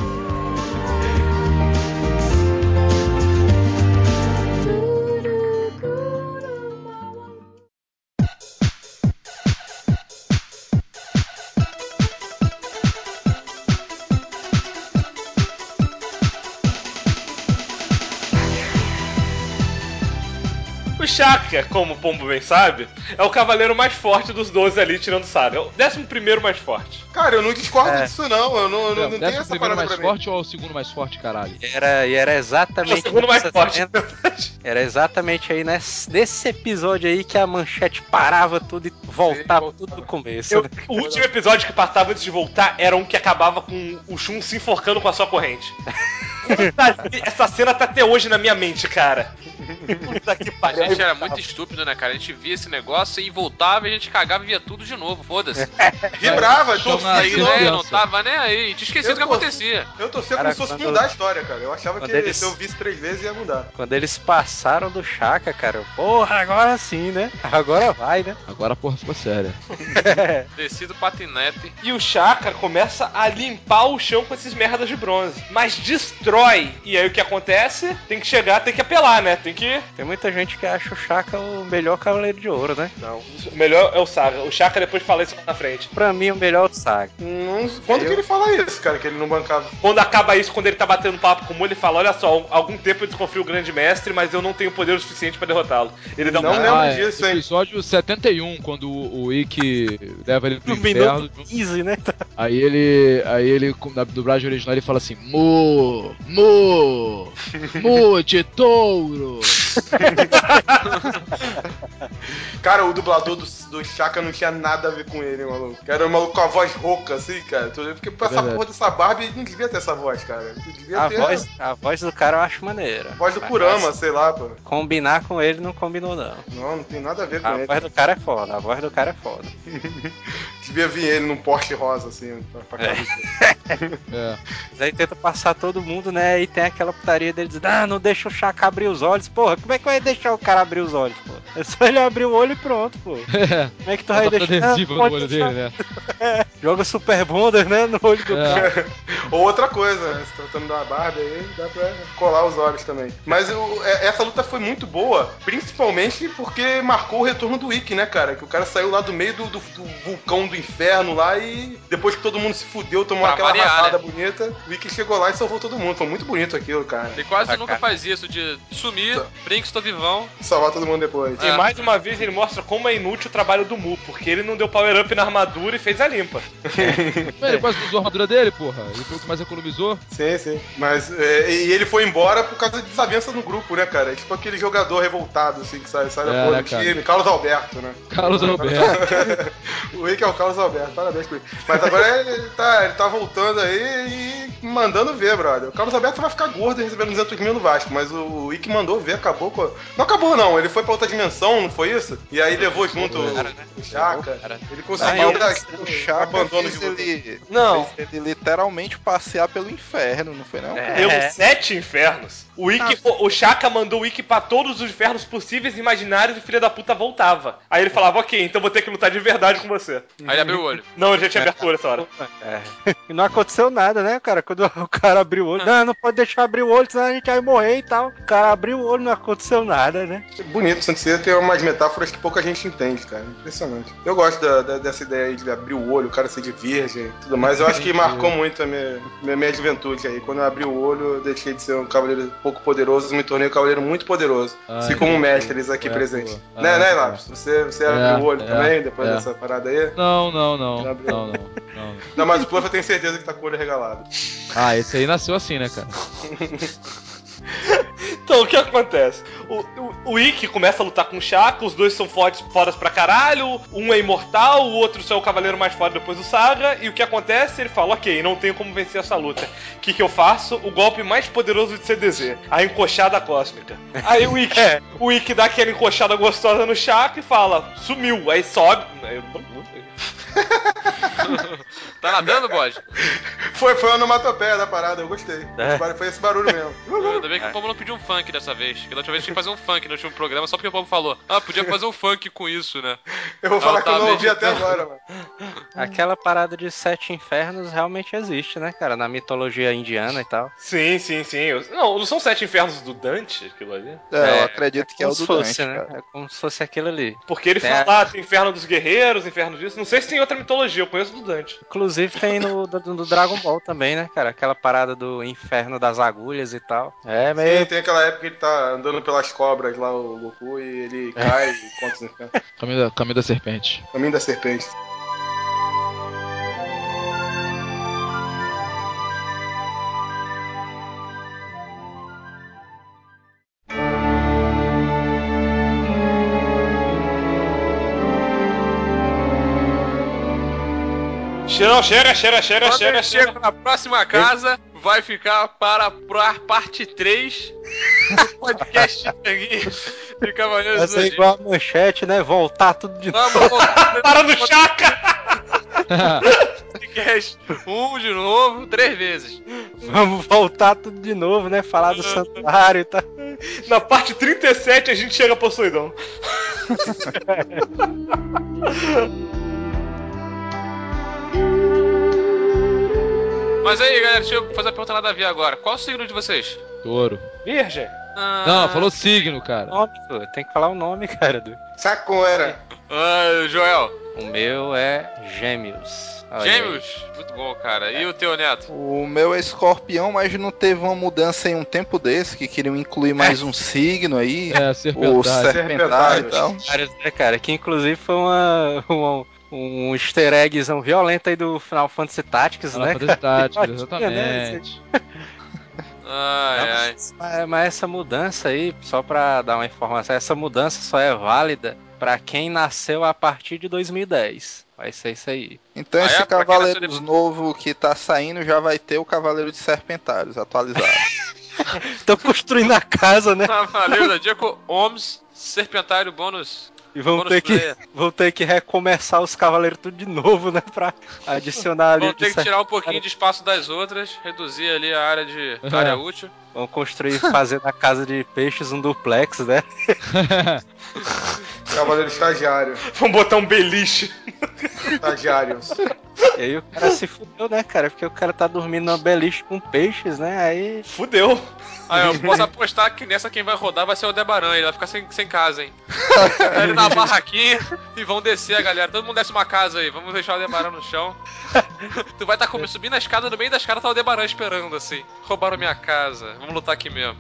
O Shaka, como o Pombo bem sabe, é o cavaleiro mais forte dos 12 ali tirando Sara. É o 11º mais forte. Cara, eu não discordo disso não. Eu não tenho essa parada mais pra mim. forte ou o segundo mais forte, caralho? Era exatamente. É o segundo mais forte. Era exatamente aí nesse episódio aí que a manchete parava tudo e voltava tudo do começo. O último episódio que passava antes de voltar era um que acabava com o Shun se enforcando com a sua corrente. Essa cena tá até hoje na minha mente, cara. Puta que pariu. A gente era muito estúpido, né, cara? A gente via esse negócio e voltava e a gente cagava e via tudo de novo, foda-se. Vibrava, torcia de novo. Não tava nem aí, tinha esquecido o que acontecia. Eu torcia como se fosse mudar a história, cara. Eu achava que se eu visse 3 vezes ia mudar. Quando eles passaram do Shaka, cara, porra, agora sim, né? Agora vai, né? Agora a porra ficou séria. Descido patinete. E o Shaka começa a limpar o chão com esses merdas de bronze. Mas destrói. E aí o que acontece? Tem que chegar, tem que apelar, né? Tem muita gente que acha o Shaka o melhor Cavaleiro de Ouro, né? Não. O melhor é o Saga. O Shaka depois fala isso lá na frente. Pra mim, o melhor é o Saga. Quando que ele fala isso, cara? Que ele não bancava? Quando acaba isso, quando ele tá batendo papo com o Mu, ele fala: olha só, há algum tempo eu desconfio o grande mestre, mas eu não tenho poder o suficiente pra derrotá-lo. Ele dá não lembro disso, hein? Episódio 71, quando o Ikki leva ele pro inferno. 15, né? Aí ele, na dublagem original, ele fala assim: Mu de touro. Cara, o dublador do Shaka não tinha nada a ver com ele, maluco. Era um maluco com a voz rouca, assim, cara. Eu fiquei com essa porra dessa barba e não devia ter essa voz, cara. A voz do cara eu acho maneira. A voz do Kurama, sei lá, pô. Combinar com ele não combinou, não. Não tem nada a ver com ele. A voz do cara é foda, a voz do cara é foda. Devia vir ele num Porsche rosa, assim, pra casa Mas aí tenta passar todo mundo, né? E tem aquela putaria dele dizendo: não deixa o Shaka abrir os olhos. Porra, como é que vai deixar o cara abrir os olhos, pô? É só ele abrir o olho e pronto, pô. Como é que tu vai deixar? Adesivo no olho dele, né? Joga Super Bonder, né? No olho do cara. Ou outra coisa, né? Se tratando da barba aí, dá pra colar os olhos também. Mas essa luta foi muito boa, principalmente porque marcou o retorno do Ikki, né, cara? Que o cara saiu lá do meio do vulcão do inferno lá e depois que todo mundo se fudeu, tomou aquela rajada bonita, o Ikki chegou lá e salvou todo mundo. Foi muito bonito aquilo, cara. Ele quase nunca faz isso, de sumir, brinca, estou vivão. Salvar todo mundo depois. E mais uma vez ele mostra como é inútil o trabalho do Mu, porque ele não deu power up na armadura e fez a limpa. Ele quase usou a armadura dele, porra. Ele foi o que mais economizou. Sim. Mas e ele foi embora por causa de desavença no grupo, né, cara? É tipo aquele jogador revoltado, assim, que sai da porra do time. Carlos Alberto, né? Carlos Alberto. O Ikki é o Carlos Alberto, parabéns por ele. Mas agora ele tá voltando aí e mandando ver, brother. O Carlos Alberto vai ficar gordo e recebendo 200 mil no Vasco, mas o Ikki mandou ver, acabou com... Não acabou, não. Ele foi pra outra dimensão, não foi isso? E aí levou junto o Shaka. Ele conseguiu o Shaka abandono de ele. Não. Ele literalmente passear pelo inferno, não foi não? Pelos 7 infernos. O Shaka mandou o Ikki pra todos os infernos possíveis e imaginários e o filho da puta voltava. Aí ele falava: ok, então vou ter que lutar de verdade com você. Aí ele abriu o olho. Não, ele já tinha aberto o olho essa hora. E não aconteceu nada, né, cara? Quando o cara abriu o olho, não pode deixar abrir o olho, senão a gente vai morrer e tal. O cara abriu o olho, não aconteceu nada, né? Bonito, Santo Ceia tem umas metáforas que pouca gente entende, cara. Impressionante. Eu gosto dessa ideia aí de abrir o olho, o cara ser de virgem e tudo mais. Eu acho que marcou muito a minha juventude aí. Quando eu abri o olho, eu deixei de ser um cavaleiro pouco poderoso e me tornei um cavaleiro muito poderoso. Assim como mestres aqui presentes. Né, Lápis? Você abriu o olho também, depois dessa parada aí? Não. Não, mas o Pluff eu tenho certeza que tá com o olho regalado. Ah, esse aí nasceu assim, né, cara? Então, o que acontece? O Ikki começa a lutar com o Shaka, os dois são fodas pra caralho, um é imortal, o outro só é o cavaleiro mais foda depois do Saga, e o que acontece? Ele fala, ok, não tenho como vencer essa luta. O que eu faço? O golpe mais poderoso de CDZ, a encoxada cósmica. Aí o Ikki dá aquela encoxada gostosa no Shaka e fala, sumiu, aí sobe... Tá nadando, bode? Foi a onomatopeia da parada, eu gostei. Foi esse barulho mesmo. Ainda bem que o Pombo não pediu um funk dessa vez. Porque da outra vez tinha que fazer um funk no último programa, só porque o Pombo falou. Podia fazer um funk com isso, né? Eu vou falar que eu não ouvi até agora, mano. Aquela parada de 7 infernos realmente existe, né, cara? Na mitologia indiana e tal. Sim. Não são 7 infernos do Dante, aquilo ali? Eu acredito que é o do fosse, Dante, né? cara. É como se fosse aquilo ali. Porque ele fala, tem inferno dos guerreiros, inferno disso. Não sei se tem outra mitologia, eu conheço do Dante. Inclusive tem no Dragon Ball também, né, cara? Aquela parada do inferno das agulhas e tal. É meio... Sim, tem aquela época que ele tá andando pelas cobras lá, o Goku, e ele cai e conta os infernos. Caminho da serpente. Caminho da serpente. Quando ele chega na próxima casa, vai ficar para a parte 3 do podcast de Cavaleiros do Essa é Zodíaco. igual a manchete, né? Voltar tudo de novo. Vamos voltar. Para no Chaka! Podcast 1 de novo, 3 vezes. Vamos voltar tudo de novo, né? Falar do santuário e tal. Na parte 37 a gente chega a Possuidão. Mas aí, galera, deixa eu fazer a pergunta nada a ver agora. Qual o signo de vocês? Touro. Virgem. Não, falou signo, cara. Nome, pô. Tem que falar o nome, cara. Sacoera. Joel. O meu é Gêmeos. Olha Gêmeos? Muito bom, cara. E o teu, Neto? O meu é Escorpião, mas não teve uma mudança em um tempo desse, que queriam incluir mais um signo aí. O Serpentário e tal. Vários, né, cara? Que inclusive foi um easter eggzão violento aí do Final Fantasy Tactics, Final né? Fantasy Tactics, Né? exatamente. Mas essa mudança aí, só pra dar uma informação, essa mudança só é válida pra quem nasceu a partir de 2010. Vai ser isso aí. Então esse Cavaleiros novo que tá saindo já vai ter o Cavaleiro de Serpentários atualizado. Tô construindo a casa, né? Cavaleiro do Zodíaco, Oms, Serpentário, bônus. E vão ter que recomeçar os cavaleiros tudo de novo, né? Pra adicionar ali. Vão ter que tirar um pouquinho de espaço das outras, reduzir ali a área de área útil. Vão construir, fazer na casa de peixes um duplex, né? Cavaleiro estagiário. Vamos botar um beliche. Estagiários. E aí o cara se fudeu, né, cara? Porque o cara tá dormindo numa beliche com peixes, né? Aí. Fudeu. Aí eu posso apostar que nessa quem vai rodar vai ser o Aldebaran, ele vai ficar sem casa, hein? Tá ele na barraquinha e vão descer a galera. Todo mundo desce uma casa aí, vamos deixar o Aldebaran no chão. Tu vai estar subindo a escada, no meio da escada tá o Aldebaran esperando assim. Roubaram minha casa, vamos lutar aqui mesmo.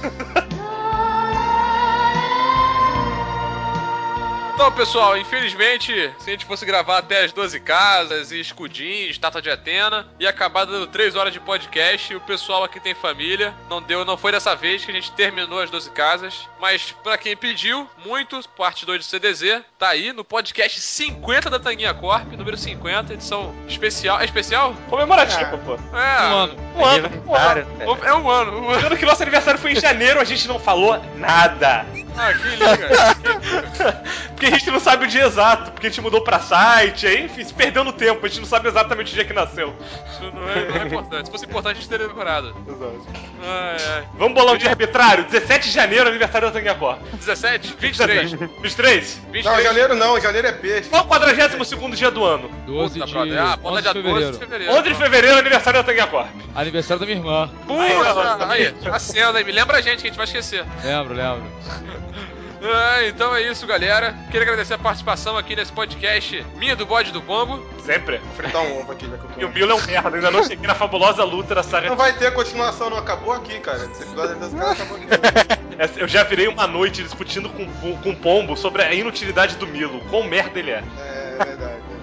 Então, pessoal, infelizmente, se a gente fosse gravar até as 12 casas e escudinhos, estátua de Atena, ia acabar dando 3 horas de podcast e o pessoal aqui tem família. Não foi dessa vez que a gente terminou as 12 casas. Mas, pra quem pediu, muito, parte 2 do CDZ, tá aí no podcast 50 da Tanguinha Corp, número 50, edição especial. É especial? Comemorativa, pô. É. Um ano. É um ano. Lembrando que nosso aniversário foi em janeiro, a gente não falou nada. Ah, que liga. Porque a gente não sabe o dia exato, porque a gente mudou pra site, aí, enfim, se perdeu no tempo, a gente não sabe exatamente o dia que nasceu. Isso não é importante. Se fosse importante, a gente teria decorado. Exato. Ai. Vamos bolar um dia arbitrário? 17 de janeiro, aniversário da Tanguinha Corp. 17? 23. 23? Não, janeiro não, janeiro é peixe. Qual o 42º dia do ano? 12 de fevereiro. 11 de fevereiro, aniversário da Tanguinha Corp. Aniversário da minha irmã. Aí, acenda aí, me lembra a gente que a gente vai esquecer. Lembro. Então é isso, galera. Queria agradecer a participação aqui nesse podcast minha do Bode do Pombo. Sempre. Vou fritar um ovo aqui, já que eu tô... E o Milo é um merda, ainda não cheguei na fabulosa luta da saga. Não vai ter continuação, não. Acabou aqui, cara. Esse episódio dos caras acabou aqui. Eu já virei uma noite discutindo com o Pombo sobre a inutilidade do Milo. Quão merda ele é. É verdade.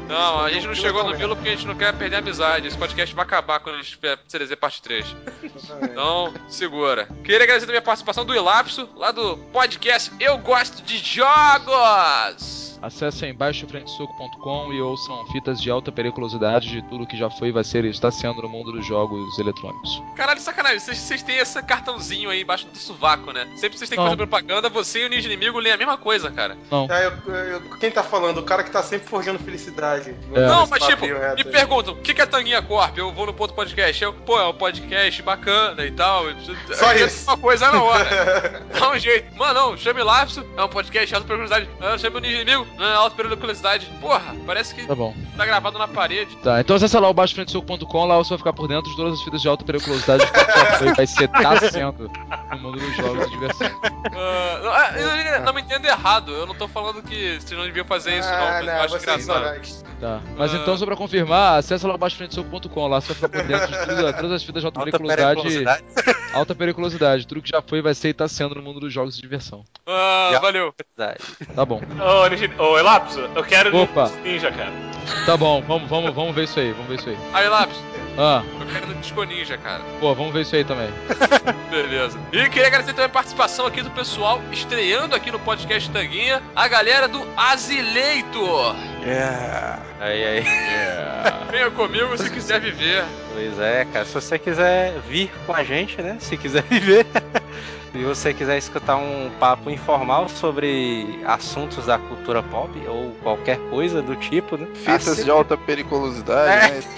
Não, a gente não chegou no Milo porque a gente não quer perder a amizade. Esse podcast vai acabar quando a gente tiver CDZ parte 3. Então, segura. Queria agradecer também a participação do Ilapso, lá do podcast Eu Gosto de Jogos. Acessem baixofrentesuco.com e ouçam fitas de alta periculosidade de tudo que já foi, vai ser e está sendo no mundo dos jogos eletrônicos. Caralho, sacanagem, vocês têm esse cartãozinho aí embaixo do sovaco, né? Sempre que vocês têm que Não. fazer propaganda, você e o ninja inimigo leem a mesma coisa, cara. Não. Quem tá falando? O cara que tá sempre forjando felicidade. Não, Esse mas tipo, papinho reto me aí. perguntam, o que é Tanguinha Corp? Eu vou no ponto podcast. Pô, é um podcast bacana e tal. Só Aí isso. Uma coisa na hora. Dá um jeito. Mano, não, chame Lapso, é um podcast de alta periculosidade. Chame o ninja inimigo, não é alta periculosidade. Porra, parece que Tá bom. tá gravado na parede. Tá, então acessa lá o baixofrentesuco.com, lá você vai ficar por dentro de todas as fitas de alta periculosidade que já foi, vai ser, tá sendo no mundo dos jogos de diversão. Não me entenda errado, eu não tô falando que vocês não deviam fazer isso, não. Mas eu acho engraçado. Tá, mas então só pra confirmar, acessa lá o baixofrentesuco.com, lá você vai ficar por dentro de todas as fitas de alta periculosidade. Alta periculosidade, tudo que já foi, vai ser e tá sendo no mundo dos jogos de diversão. Valeu. Tá bom. Ô, Elapso, eu quero Opa. Ninja, cara. Tá bom, vamos ver isso aí, Aí, Lapso, Ah, eu quero no Disco Ninja, cara. pô, vamos ver isso aí também. Beleza. E queria agradecer também a participação aqui do pessoal, estreando aqui no podcast Tanguinha, a galera do Azileitor. Aí. Venha comigo se quiser viver. Pois é, cara. Se você quiser vir com a gente, né? Se quiser viver. Se você quiser escutar um papo informal sobre assuntos da cultura pop ou qualquer coisa do tipo, né? Fitas de alta periculosidade, né?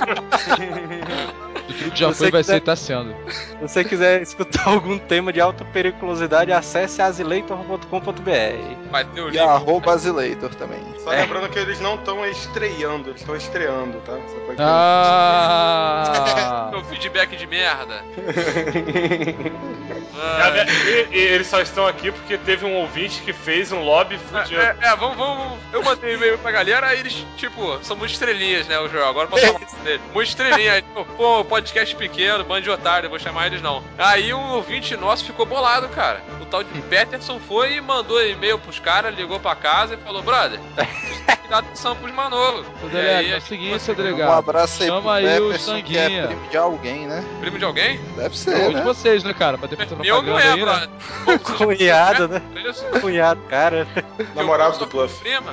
Tudo que já foi, vai ser e tá sendo. Se você quiser escutar algum tema de alta periculosidade, acesse azileitor.com.br. Vai ter o E arroba Azileitor também. Só lembrando que eles não estão estreando, eles estão estreando, tá? Só pode Meu feedback de merda. E eles só estão aqui porque teve um ouvinte que fez um lobby fudido. Vamos. Eu mandei e-mail pra galera, aí eles, tipo, são muito estrelinhas, né, o jogo. Agora eu posso falar isso dele. Muito estrelinha. Pô, podcast pequeno, bando de otário, vou chamar eles não. Aí um ouvinte nosso ficou bolado, cara. O tal de Peterson foi e mandou e-mail pros caras, ligou pra casa e falou, brother, dá atenção pros Manolo. Seu delegado, é o seguinte, seu delegado. Um abraço aí Chama pro aí o Peterson, que é Tanguinha. primo de alguém, né? Primo de alguém? Deve ser, Um de né? vocês, né, cara? Pra ter feito Meu não propaganda é, aí, né? brother. Cunhado, né? Isso. Cunhado, cara. Namorado do Bluff. Prima.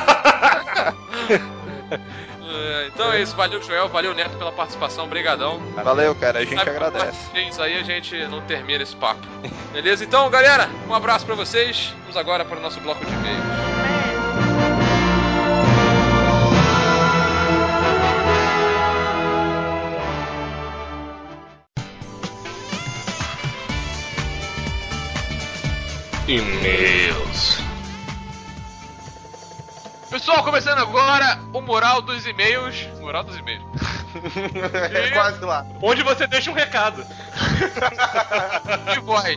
Então é isso, valeu Joel, valeu Neto pela participação, brigadão. Valeu, cara, a gente Sabe, agradece. Isso aí a gente não termina esse papo. Beleza? Então, galera, um abraço pra vocês. Vamos agora para o nosso bloco de e-mails. E-mails. Pessoal, começando agora o Moral dos E-mails. Moral dos E-mails. É quase lá. Onde você deixa um recado. De voz.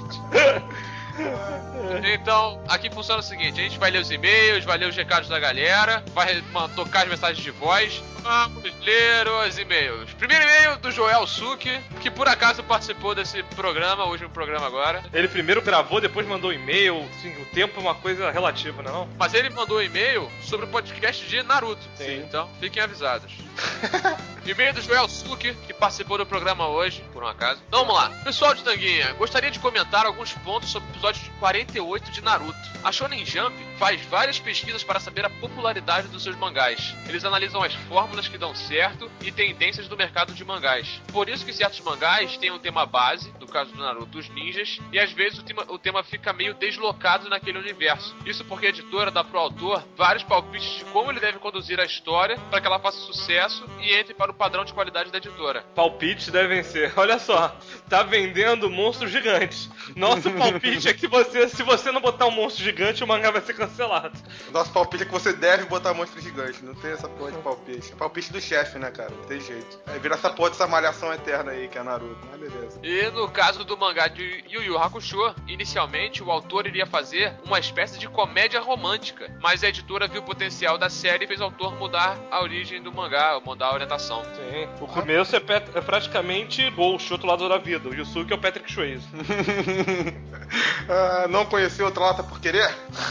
Então, aqui funciona o seguinte: a gente vai ler os e-mails, vai ler os recados da galera, vai tocar as mensagens de voz. Vamos ler os e-mails. Primeiro e-mail do Joel Suki, que por acaso participou desse programa, o último programa agora. Ele primeiro gravou, depois mandou e-mail. Sim, o tempo é uma coisa relativa, não? Mas ele mandou um e-mail sobre o podcast de Naruto. Sim. Então, fiquem avisados. E-mail do Joel Suki, que participou do programa hoje, por um acaso. Então vamos lá. Pessoal de Tanguinha, gostaria de comentar alguns pontos sobre o episódio 48 de Naruto. A Shonen Jump faz várias pesquisas para saber a popularidade dos seus mangás. Eles analisam as fórmulas que dão certo e tendências do mercado de mangás. Por isso que certos mangás têm um tema base, no caso do Naruto, os ninjas, e às vezes o tema fica meio deslocado naquele universo. Isso porque a editora dá pro autor vários palpites de como ele deve conduzir a história para que ela faça sucesso e entre para o padrão de qualidade da editora. Palpites devem ser, olha só, tá vendendo monstros gigantes. Nosso palpite é que se você não botar um monstro gigante, o mangá vai ser cancelado. Nosso palpite é que você deve botar monstro gigante. Não tem essa porra de palpite. É palpite do chefe, né, cara? Não tem jeito. Aí vira essa porra dessa malhação eterna aí, que é Naruto. Mas beleza. E no caso do mangá de Yu Yu Hakusho, inicialmente o autor iria fazer uma espécie de comédia romântica, mas a editora viu o potencial da série e fez o autor mudar a origem do mangá, mudar a orientação. Sim, o começo é praticamente o outro lado da vida. O Yusuke é o Patrick Swayze. Não conheceu outra lata por querer?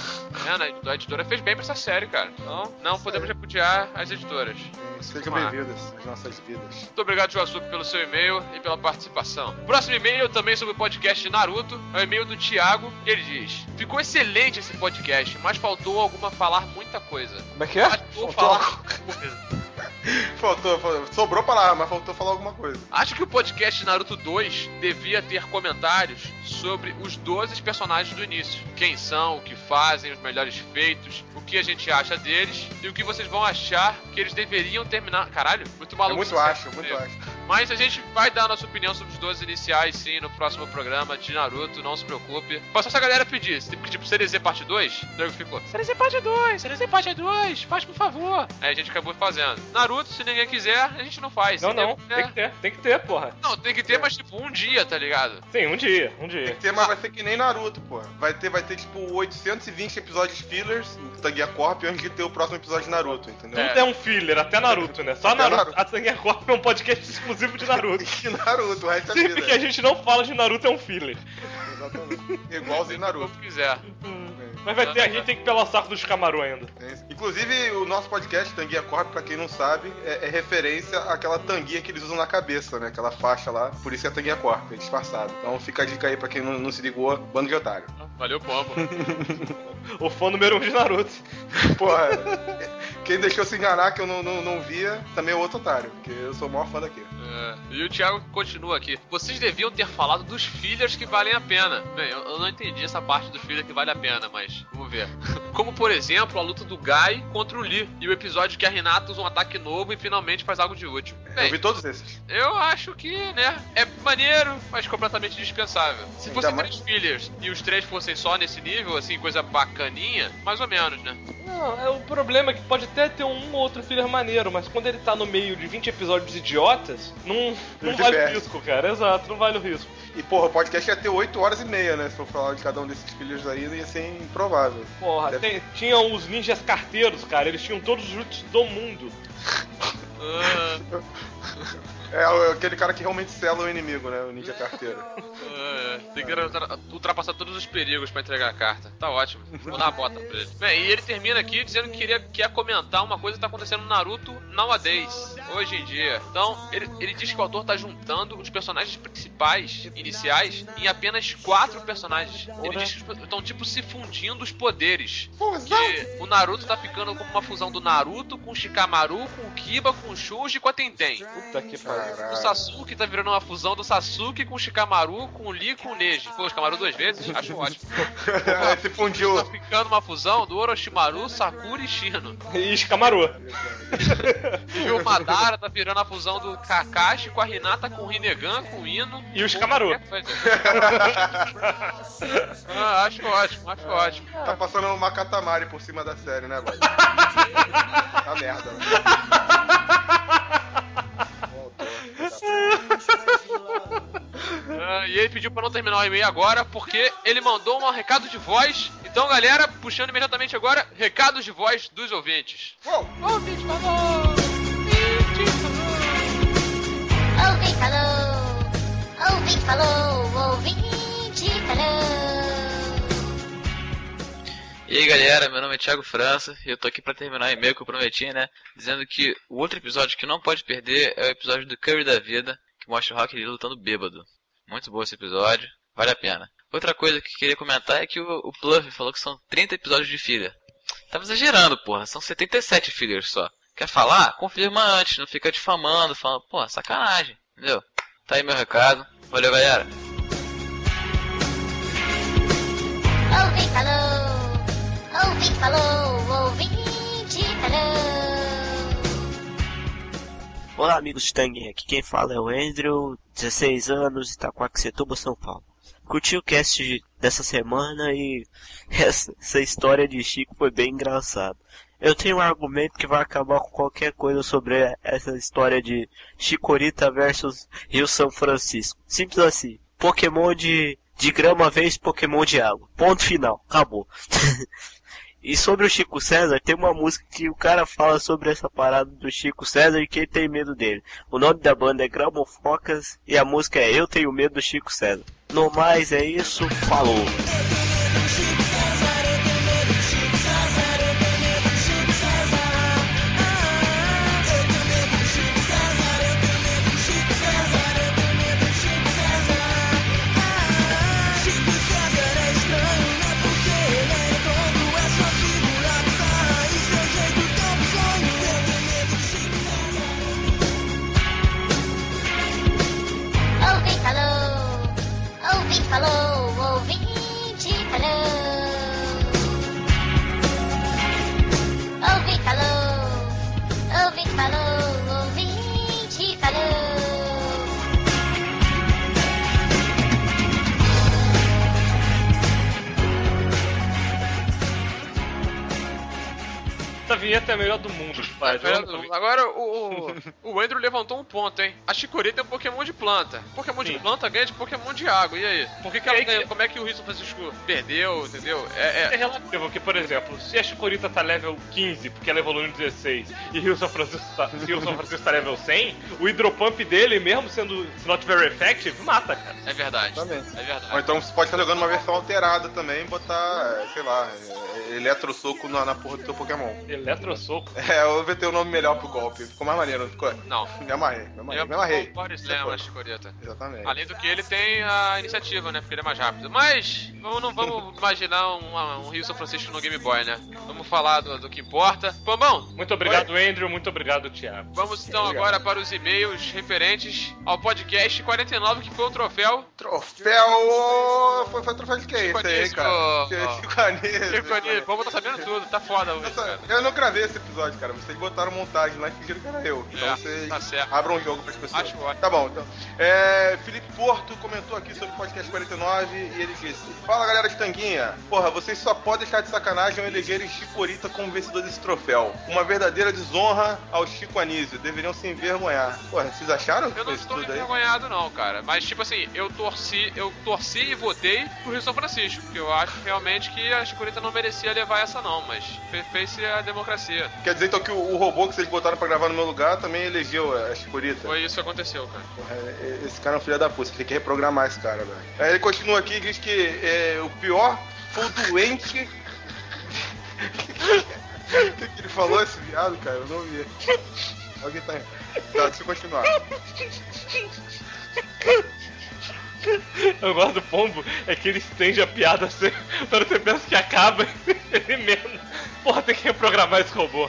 vendo? A editora fez bem pra essa série, cara. Então, não podemos repudiar as editoras. Sejam bem-vindas às nossas vidas. Muito obrigado, Joasuke, pelo seu e-mail e pela participação. Próximo e-mail também sobre o podcast Naruto é o e-mail do Thiago. Ele diz: ficou excelente esse podcast, mas faltou falar muita coisa. Como é que é? Faltou falar muita coisa. Sobrou palavra, mas faltou falar alguma coisa. Acho que o podcast Naruto 2 devia ter comentários sobre os 12 personagens do início. Quem são, o que fazem, os melhores feitos, o que a gente acha deles e o que vocês vão achar que eles deveriam terminar. Caralho, muito maluco. Muito acho. Mas a gente vai dar a nossa opinião sobre os 12 iniciais, sim, no próximo programa de Naruto, não se preocupe. Foi só se a galera pedir, tipo, CDZ parte 2, o nego ficou, CDZ parte 2, faz por favor. Aí a gente acabou fazendo. Naruto, se ninguém quiser, a gente não faz. Não, tem que ter, porra. Não, tem que ter, mas tipo, um dia, tá ligado? Sim, um dia. Tem que ter, mas vai ser que nem Naruto, porra. Vai ter tipo 820 episódios fillers no Tanguia Corp antes de ter o próximo episódio de Naruto, entendeu? Tudo é um filler, até Naruto, né? Só Naruto. A Tanguia Corp é um podcast exclusivo de Naruto. De Naruto, o resto da Sempre vida. que a gente não fala de Naruto é um filler. Exatamente. Igualzinho Naruto. Como quiser. Mas vai ter, a gente tem que pelar o saco dos Camaru ainda. Inclusive, o nosso podcast, Tanguia Corp, pra quem não sabe, é referência àquela tanguia que eles usam na cabeça, né? Aquela faixa lá. Por isso é Tanguia Corp, é disfarçado. Então fica a dica aí pra quem não se ligou, bando de otário. Valeu, pombo. O fã número 1 de Naruto. Porra, quem deixou se enganar que eu não via, também é outro otário, porque eu sou o maior fã daquele. E o Thiago continua aqui. Vocês deviam ter falado dos fillers que valem a pena. Bem, eu não entendi essa parte do filler que vale a pena, mas vamos ver. Como, por exemplo, a luta do Gai contra o Lee e o episódio que a Hinata usa um ataque novo e finalmente faz algo de útil. Bem, eu vi todos esses. Eu acho que, né, é maneiro, mas completamente dispensável. Se fossem 3 fillers e os 3 fossem só nesse nível, assim, coisa bacaninha, mais ou menos, né? Não, o problema é que pode até ter um ou outro filler maneiro, mas quando ele tá no meio de 20 episódios idiotas, não vale o risco, cara. Exato, não vale o risco. E, porra, o podcast ia ter 8 horas e meia, né? Se for falar de cada um desses fillers aí, ia ser improvável. Porra, tinham os ninjas carteiros, cara. Eles tinham todos os jutsus do mundo. É aquele cara que realmente sela o inimigo, né? O ninja carteiro. Tem que ultrapassar todos os perigos pra entregar a carta. Tá ótimo. Vou dar a bota pra ele. Bem, e ele termina aqui dizendo que quer comentar uma coisa que tá acontecendo no Naruto nowadays, hoje em dia. Então, ele diz que o autor tá juntando os personagens principais, iniciais, em apenas 4 personagens. Ele diz que estão, tipo, se fundindo os poderes. Que o Naruto tá ficando como uma fusão do Naruto com o Shikamaru, com o Kiba, com o Shuji e com a Tenten. Puta que pariu. O Sasuke tá virando uma fusão do Sasuke com o Shikamaru, com o Lee e com o Neji. Pô, o Shikamaru 2 vezes? Acho ótimo. Se fundiu. Tá ficando uma fusão do Orochimaru, Sakura e Shino. E Shikamaru. E o Madara tá virando a fusão do Kakashi com a Hinata, com o Rinnegan, com o Ino. E o Shikamaru. Acho ótimo. Tá passando uma Katamari por cima da série, né, velho? Tá merda, velho. E ele pediu pra não terminar o e-mail agora, porque ele mandou um recado de voz. Então, galera, puxando imediatamente agora, recados de voz dos ouvintes. Ouvinte falou! Ouvinte falou! Ouvinte falou! Ouvinte falou! E aí galera, meu nome é Thiago França e eu tô aqui pra terminar o e-mail que eu prometi, né? Dizendo que o outro episódio que não pode perder é o episódio do Curry da Vida, que mostra o Rock Lee lutando bêbado. Muito bom esse episódio, vale a pena. Outra coisa que eu queria comentar é que o Pluff falou que são 30 episódios de filler. Tava exagerando, porra, são 77 fillers só. Quer falar? Confirma antes, não fica difamando, falando, porra, sacanagem, entendeu? Tá aí meu recado, valeu galera. Ouvinte falou! Ouvinte falou! Ouvinte falou! Olá amigos de Tanguinha, aqui quem fala é o Andrew, 16 anos, Itaquaquecetuba, São Paulo. Curti o cast dessa semana e essa história de Chico foi bem engraçada. Eu tenho um argumento que vai acabar com qualquer coisa sobre essa história de Chikorita versus Rio São Francisco. Simples assim, Pokémon de grama vs Pokémon de água. Ponto final, acabou. E sobre o Chico César, tem uma música que o cara fala sobre essa parada do Chico César e que ele tem medo dele. O nome da banda é Gramofocas e a música é Eu Tenho Medo do Chico César. No mais é isso, falou! vinheta é a melhor do mundo, pai. Agora o Andrew levantou um ponto, hein? A Chikorita é um Pokémon de planta. Pokémon de planta ganha de Pokémon de água. E aí? Por que ela ganha? Como é que o Rio São Francisco perdeu, entendeu? É relativo, porque, por exemplo, se a Chikorita tá level 15, porque ela evoluiu em 16, e Rio São Francisco tá level 100, o Hidropump dele, mesmo sendo not very effective, mata, cara. É verdade. Também. É verdade. Ou então você pode estar jogando uma versão alterada também e botar, sei lá, eletrosoco na porra do teu Pokémon. Eletrosoco? Eu vou ter o nome melhor pro golpe. Ficou mais maneiro, não ficou? Não. Me amarrei. Power Slam, a Chikorita. Exatamente. Além do que ele tem a iniciativa, né? Porque ele é mais rápido. Mas não vamos imaginar um Rio São Francisco no Game Boy, né? Vamos falar do que importa. Pambão! Muito obrigado, Andrew. Muito obrigado, Thiago. Vamos então agora para os e-mails referentes ao podcast 49, que foi o troféu. Foi o troféu de quem? Esse aí, cara? Chico Anísio. O povo tá sabendo tudo, tá foda hoje, cara. Eu não gravei esse episódio, cara. Vocês botaram montagem lá e fingiram que era eu. Então vocês abram um jogo pras pessoas. Acho ótimo. Tá bom, então. Felipe Porto comentou aqui sobre o podcast 49 e ele disse: fala, galera de Tanguinha. Porra, vocês só podem deixar de sacanagem ao elegerem Chikorita como vencedor desse troféu. Uma verdadeira desonra ao Chico Anísio. Deveriam se envergonhar. Porra, vocês acharam? Eu não estou envergonhado não, cara. Mas tipo assim, eu torci e votei pro Rio São Francisco. Porque eu acho realmente que a Chikorita não merecia levar essa não. Mas fez-se a democracia. Quer dizer então que o robô que vocês botaram pra gravar no meu lugar também elegeu a Chikorita? Foi isso que aconteceu, cara. Esse cara é um filho da puta. Você tem que reprogramar esse cara, velho. Aí ele continua aqui e diz que o pior foi o doente... O que ele falou, esse viado, cara? Eu não vi. Alguém tá... deixa eu continuar. Eu gosto do pombo, é que ele estende a piada assim, quando você pensa que acaba, ele mesmo. Porra, tem que reprogramar esse robô.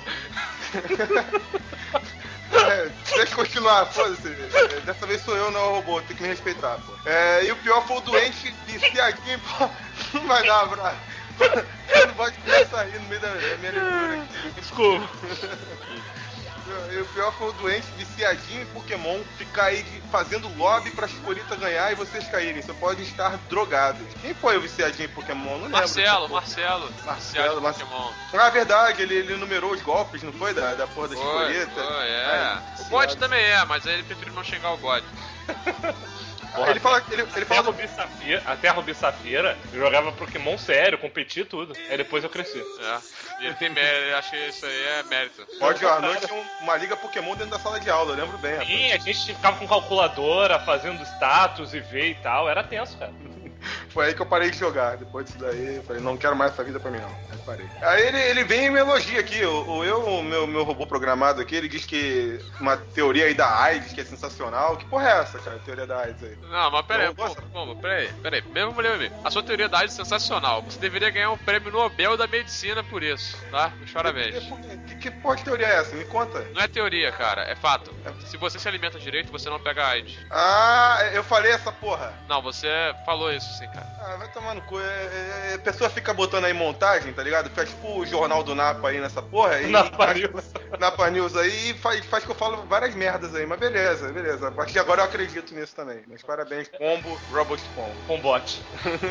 Deixa eu continuar, foda-se. Dessa vez sou eu, não é o robô, tem que me respeitar, pô. E o pior foi o doente viciadinho, pô. Não vai dar, brother. Eu não gosto de começar a rir no meio da minha leitura aqui. Desculpa. E o pior foi o doente viciadinho em Pokémon ficar aí fazendo lobby pra Chikorita ganhar e vocês caírem. Só podem estar drogados. Quem foi o viciadinho em Pokémon? Não lembro. Marcelo. Pokémon. Ah, verdade, ele numerou os golpes, não foi? Da porra da Chikorita. O God também mas aí ele preferiu não xingar o God. Porra, ele fala até a Rubi Safira eu jogava Pokémon sério, competia tudo. Aí depois eu cresci. E ele tem mérito, acho que isso aí é mérito. Pode à noite tinha uma liga Pokémon dentro da sala de aula, eu lembro bem. Sim, a gente ficava com calculadora, fazendo status e ver e tal, era tenso, cara. Foi aí que eu parei de jogar. Depois disso daí, eu falei, não quero mais essa vida pra mim, não. Aí parei. Aí ele vem e me elogia aqui. O meu robô programado aqui, ele diz que uma teoria aí da AIDS, que é sensacional. Que porra é essa, cara? A teoria da AIDS aí? Não, mas peraí. Mesmo mulher, a sua teoria da AIDS é sensacional. Você deveria ganhar um prêmio Nobel da Medicina por isso, tá? Meus parabéns. Que porra de teoria é essa? Me conta. Não é teoria, cara. É fato. Se você se alimenta direito, você não pega AIDS. Eu falei essa porra. Não, você falou isso sim, cara. Vai tomar no cu. A pessoa fica botando aí montagem, tá ligado? Faz tipo o jornal do Napa aí nessa porra. Napa News aí e faz que eu falo várias merdas aí. Mas beleza. A partir de agora eu acredito nisso também. Mas parabéns, Pombo, Robot Pombo. Pombot.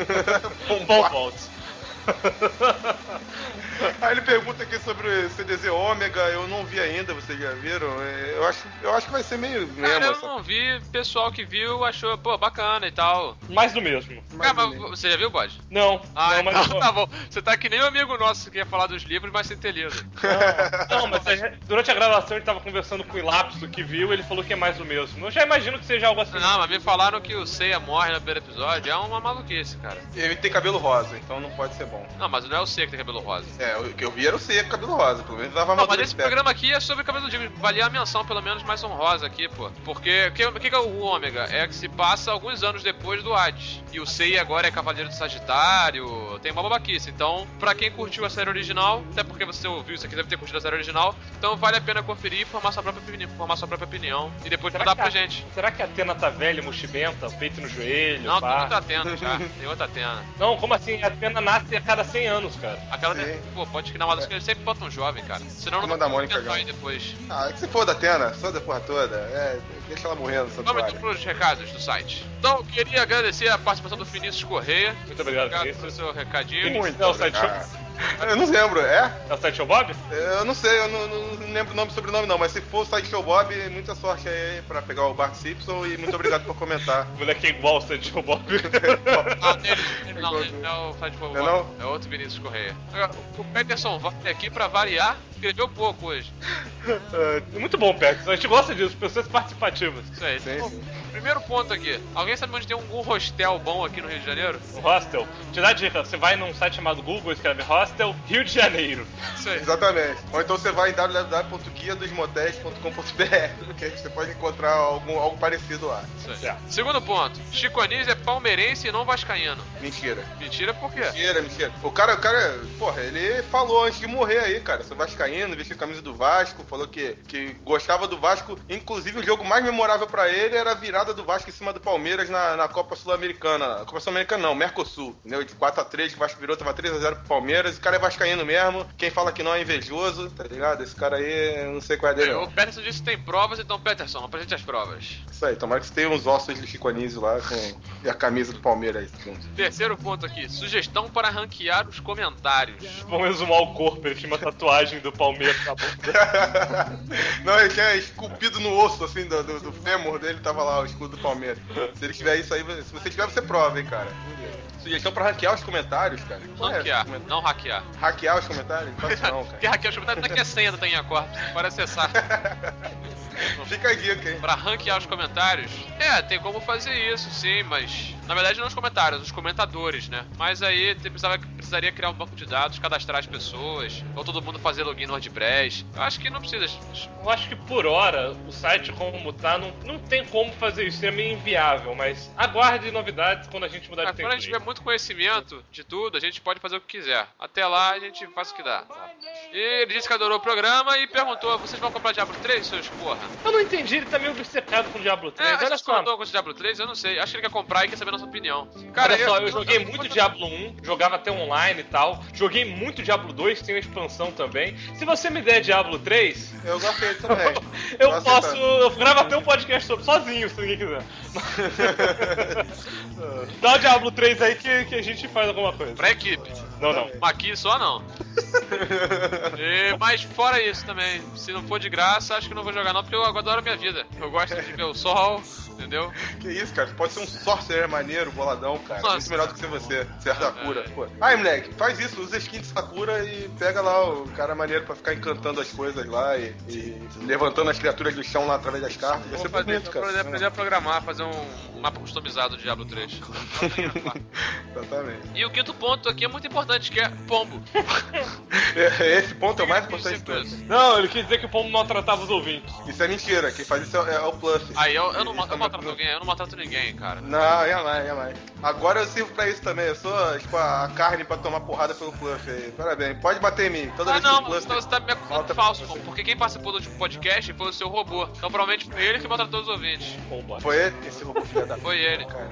Aí ele pergunta aqui sobre o CDZ Ômega, eu não vi ainda, vocês já viram? Eu acho que vai ser meio mesmo. Eu não vi, pessoal que viu achou, pô, bacana e tal. Mais do mesmo. Mas você já viu, Bode? Não. Mas tá bom. Você tá que nem um amigo nosso que ia falar dos livros, mas sem ter lido. Não, mas durante a gravação ele tava conversando com o Ilapso que viu, ele falou que é mais do mesmo. Eu já imagino que seja algo assim. Não, mas me falaram que o Seiya morre no primeiro episódio, é uma maluquice, cara. Ele tem cabelo rosa, então não pode ser bom. Não, mas não é o Seiya que tem cabelo rosa. O que eu vi era o Seiya com cabelo rosa, pelo menos dava mas esse programa aqui é sobre cabelo de valia a menção, pelo menos mais honrosa aqui, pô. Porque o que é o Ômega? É que se passa alguns anos depois do Hades. E o Seiya agora é Cavaleiro do Sagitário, tem uma babaquice. Então, pra quem curtiu a série original, até porque você ouviu isso aqui, deve ter curtido a série original, então vale a pena conferir e formar sua própria opinião. E depois mudar pra gente. Será que a Atena tá velha e mochibenta, peito no joelho? Não, tem outra Atena já. Tem outra Atena. Não, como assim? A Atena nasce a cada 100 anos, cara. Pode criar uma das coisas, sempre bota um jovem, cara. Senão não dá Mônica aí depois. Que se for da Atena, só da porra toda. Deixa ela morrendo. Vamos então pros recados do site. Então, queria agradecer a participação do Vinícius Correia. Muito obrigado pelo seu recadinho. Muito obrigado. Eu não lembro, é? É o Sideshow Bob? Eu não sei, eu não lembro o nome e sobrenome não, mas se for o Sideshow Bob, muita sorte aí pra pegar o Bart Simpson e muito obrigado por comentar. O moleque é igual ao Sideshow Bob. Não, ele não é o Sideshow Bob, não? é outro Vinícius Correia. O Peterson vai aqui pra variar, escreveu pouco hoje. Muito bom, Peterson. A gente gosta disso, pessoas participativas. Isso aí. Sim. Primeiro ponto aqui. Alguém sabe onde tem um hostel bom aqui no Rio de Janeiro? Um hostel. Te dá a dica, você vai num site chamado Google, escreve Hostel Rio de Janeiro. Isso aí. Exatamente. Ou então você vai em www.guiadosmotéis.com.br que você pode encontrar algo parecido lá. Isso aí. Segundo ponto. Chico Anísio é palmeirense e não vascaíno. Mentira. Mentira por quê? Mentira. O cara, porra, ele falou antes de morrer aí, cara, sou vascaíno, vestiu a camisa do Vasco, falou que gostava do Vasco, inclusive o jogo mais memorável pra ele era a virada do Vasco em cima do Palmeiras na Copa Sul-Americana. Copa Sul-Americana não, Mercosul, entendeu? De 4x3, o Vasco virou, tava 3x0 pro Palmeiras, o cara é vascaíno mesmo, quem fala que não é invejoso, tá ligado? Esse cara aí, eu não sei qual é dele não. O Peterson disse que tem provas, então Peterson, apresente as provas. Isso aí, tomara que você tenha uns ossos de Chico Anísio lá e a camisa do Palmeiras junto. Terceiro ponto aqui, sugestão para ranquear os comentários. Vamos resumar o corpo, ele tinha uma tatuagem do Palmeiras na boca. Não, ele tinha esculpido no osso, assim, do fêmur dele, tava lá o escudo do Palmeiras. Se ele tiver isso aí, se você tiver, você prova, hein, cara. Sugestão pra hackear os comentários, cara. Hackear, não hackear. Hackear os comentários? Não faço não, cara. Porque hackear os comentários não é que é senha do Tanguinha Corp, pode acessar. Fica a dica, hein? Pra ranquear os comentários, tem como fazer isso, sim, mas... Na verdade não os comentários, os comentadores, né? Mas aí precisaria criar um banco de dados, cadastrar as pessoas, ou todo mundo fazer login no WordPress. Eu acho que não precisa. Eu acho que por hora, o site como tá, não tem como fazer isso, é meio inviável, mas aguarde novidades quando a gente mudar de tempo. Quando a gente tiver muito conhecimento de tudo, a gente pode fazer o que quiser. Até lá, a gente faz o que dá. E ele disse que adorou o programa e perguntou, vocês vão comprar Diablo 3, seus porra? Eu não entendi, ele tá meio obcecado com Diablo 3, olha só. Com o Diablo 3, eu não sei. Acho que ele quer comprar e quer saber a nossa opinião. Cara, olha só, eu joguei muito Diablo 1, jogava até online e tal. Joguei muito Diablo 2, tem uma expansão também. Se você me der Diablo 3... Eu gostei também. Eu gravo até um podcast sobre sozinho, se ninguém quiser. Dá o Diablo 3 aí que a gente faz alguma coisa. Pra equipe. Não. Aqui só não. Mas fora isso também, se não for de graça, acho que não vou jogar não, porque eu adoro a minha vida. Eu gosto de ver o sol, entendeu? Que isso, cara, pode ser um sorcerer maneiro, boladão, cara. Nossa. Muito melhor do que ser você, ser Sakura. Pô. Aí, moleque, faz isso, usa skin de Sakura e pega lá o cara maneiro pra ficar encantando as coisas lá e levantando as criaturas do chão lá através das cartas. Vai ser bonito, cara. Vou aprender a programar, fazer um mapa customizado do Diablo 3. Exatamente. E o quinto ponto aqui é muito importante, que é pombo. Esse ponto é o mais importante de todos. Não, ele quis dizer que o pombo maltratava os ouvintes. Isso é mentira, quem faz isso é o Pluff. Aí eu não maltrato alguém, eu não maltrato ninguém, cara. Não, ia mais. Agora eu sirvo pra isso também, eu sou tipo a carne pra tomar porrada pelo Pluff aí. Parabéns, pode bater em mim. Toda vez que o Pluff você tá me acusando falso, pô, porque quem participou do último podcast foi o seu robô. Então provavelmente foi ele que maltratou os ouvintes. Pomba. Foi ele? Esse robô filha da... Foi ele. Cara.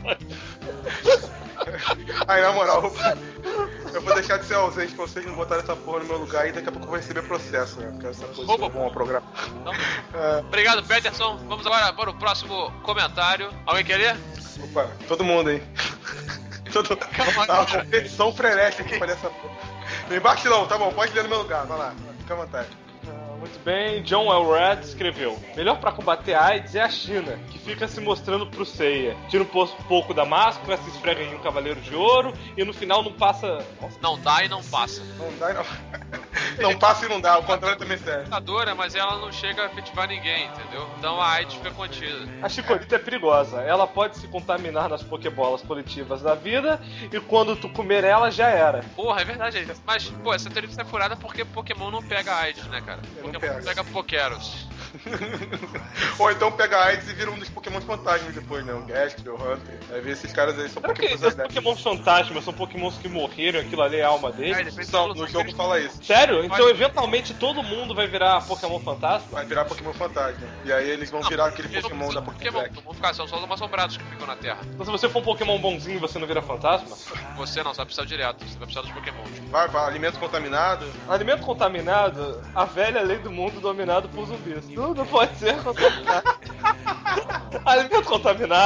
Tá. Aí, na moral, eu vou deixar de ser ausente pra vocês não botarem essa porra no meu lugar e daqui a pouco eu vou receber processo, né? Porque essa coisa é bom programa. Então, obrigado, Peterson. Vamos agora para o próximo comentário. Alguém quer ler? Opa, todo mundo, hein? Uma competição frenética aqui pra essa porra. Não embaixo não, tá bom, pode ler no meu lugar, vai lá, fica à vontade. Muito bem, John Elrod escreveu: melhor pra combater a AIDS é a China, que fica se mostrando pro Seiya. Tira um pouco da máscara, se esfrega em um cavaleiro de ouro e no final não passa. Nossa. Não dá e não passa. Não dá e não. Não passa e não dá, o contrário também serve. Mas ela não chega a efetivar ninguém, entendeu? Então a AIDS fica contida. A chicorita é perigosa. Ela pode se contaminar nas pokebolas coletivas da vida e quando tu comer ela, já era. Porra, é verdade. Mas, pô, essa teoria é furada porque Pokémon não pega AIDS, né, cara? Pokémon pega Pokeros. Ou então pega AIDS e vira um dos Pokémon fantasmas depois, né? Um Gastly, o Hunter. Aí vê esses caras aí, são Pokémon esses Pokémon fantasmas são Pokémons que morreram, aquilo ali é a alma deles. No jogo fala isso. Sério? Então eventualmente todo mundo vai virar Pokémon fantasma? Vai virar Pokémon fantasma. E aí eles vão virar aquele Pokémon da Pokémon. Vão ficar, são só os assombrados que ficam na Terra. Então se você for um Pokémon bonzinho, você não vira fantasma? Você não, você vai precisar direto, você vai precisar dos Pokémon. Vai, alimento contaminado. Alimento contaminado, a velha lei do mundo dominado por zumbis. Tudo pode ser contaminado. Alimento contaminado,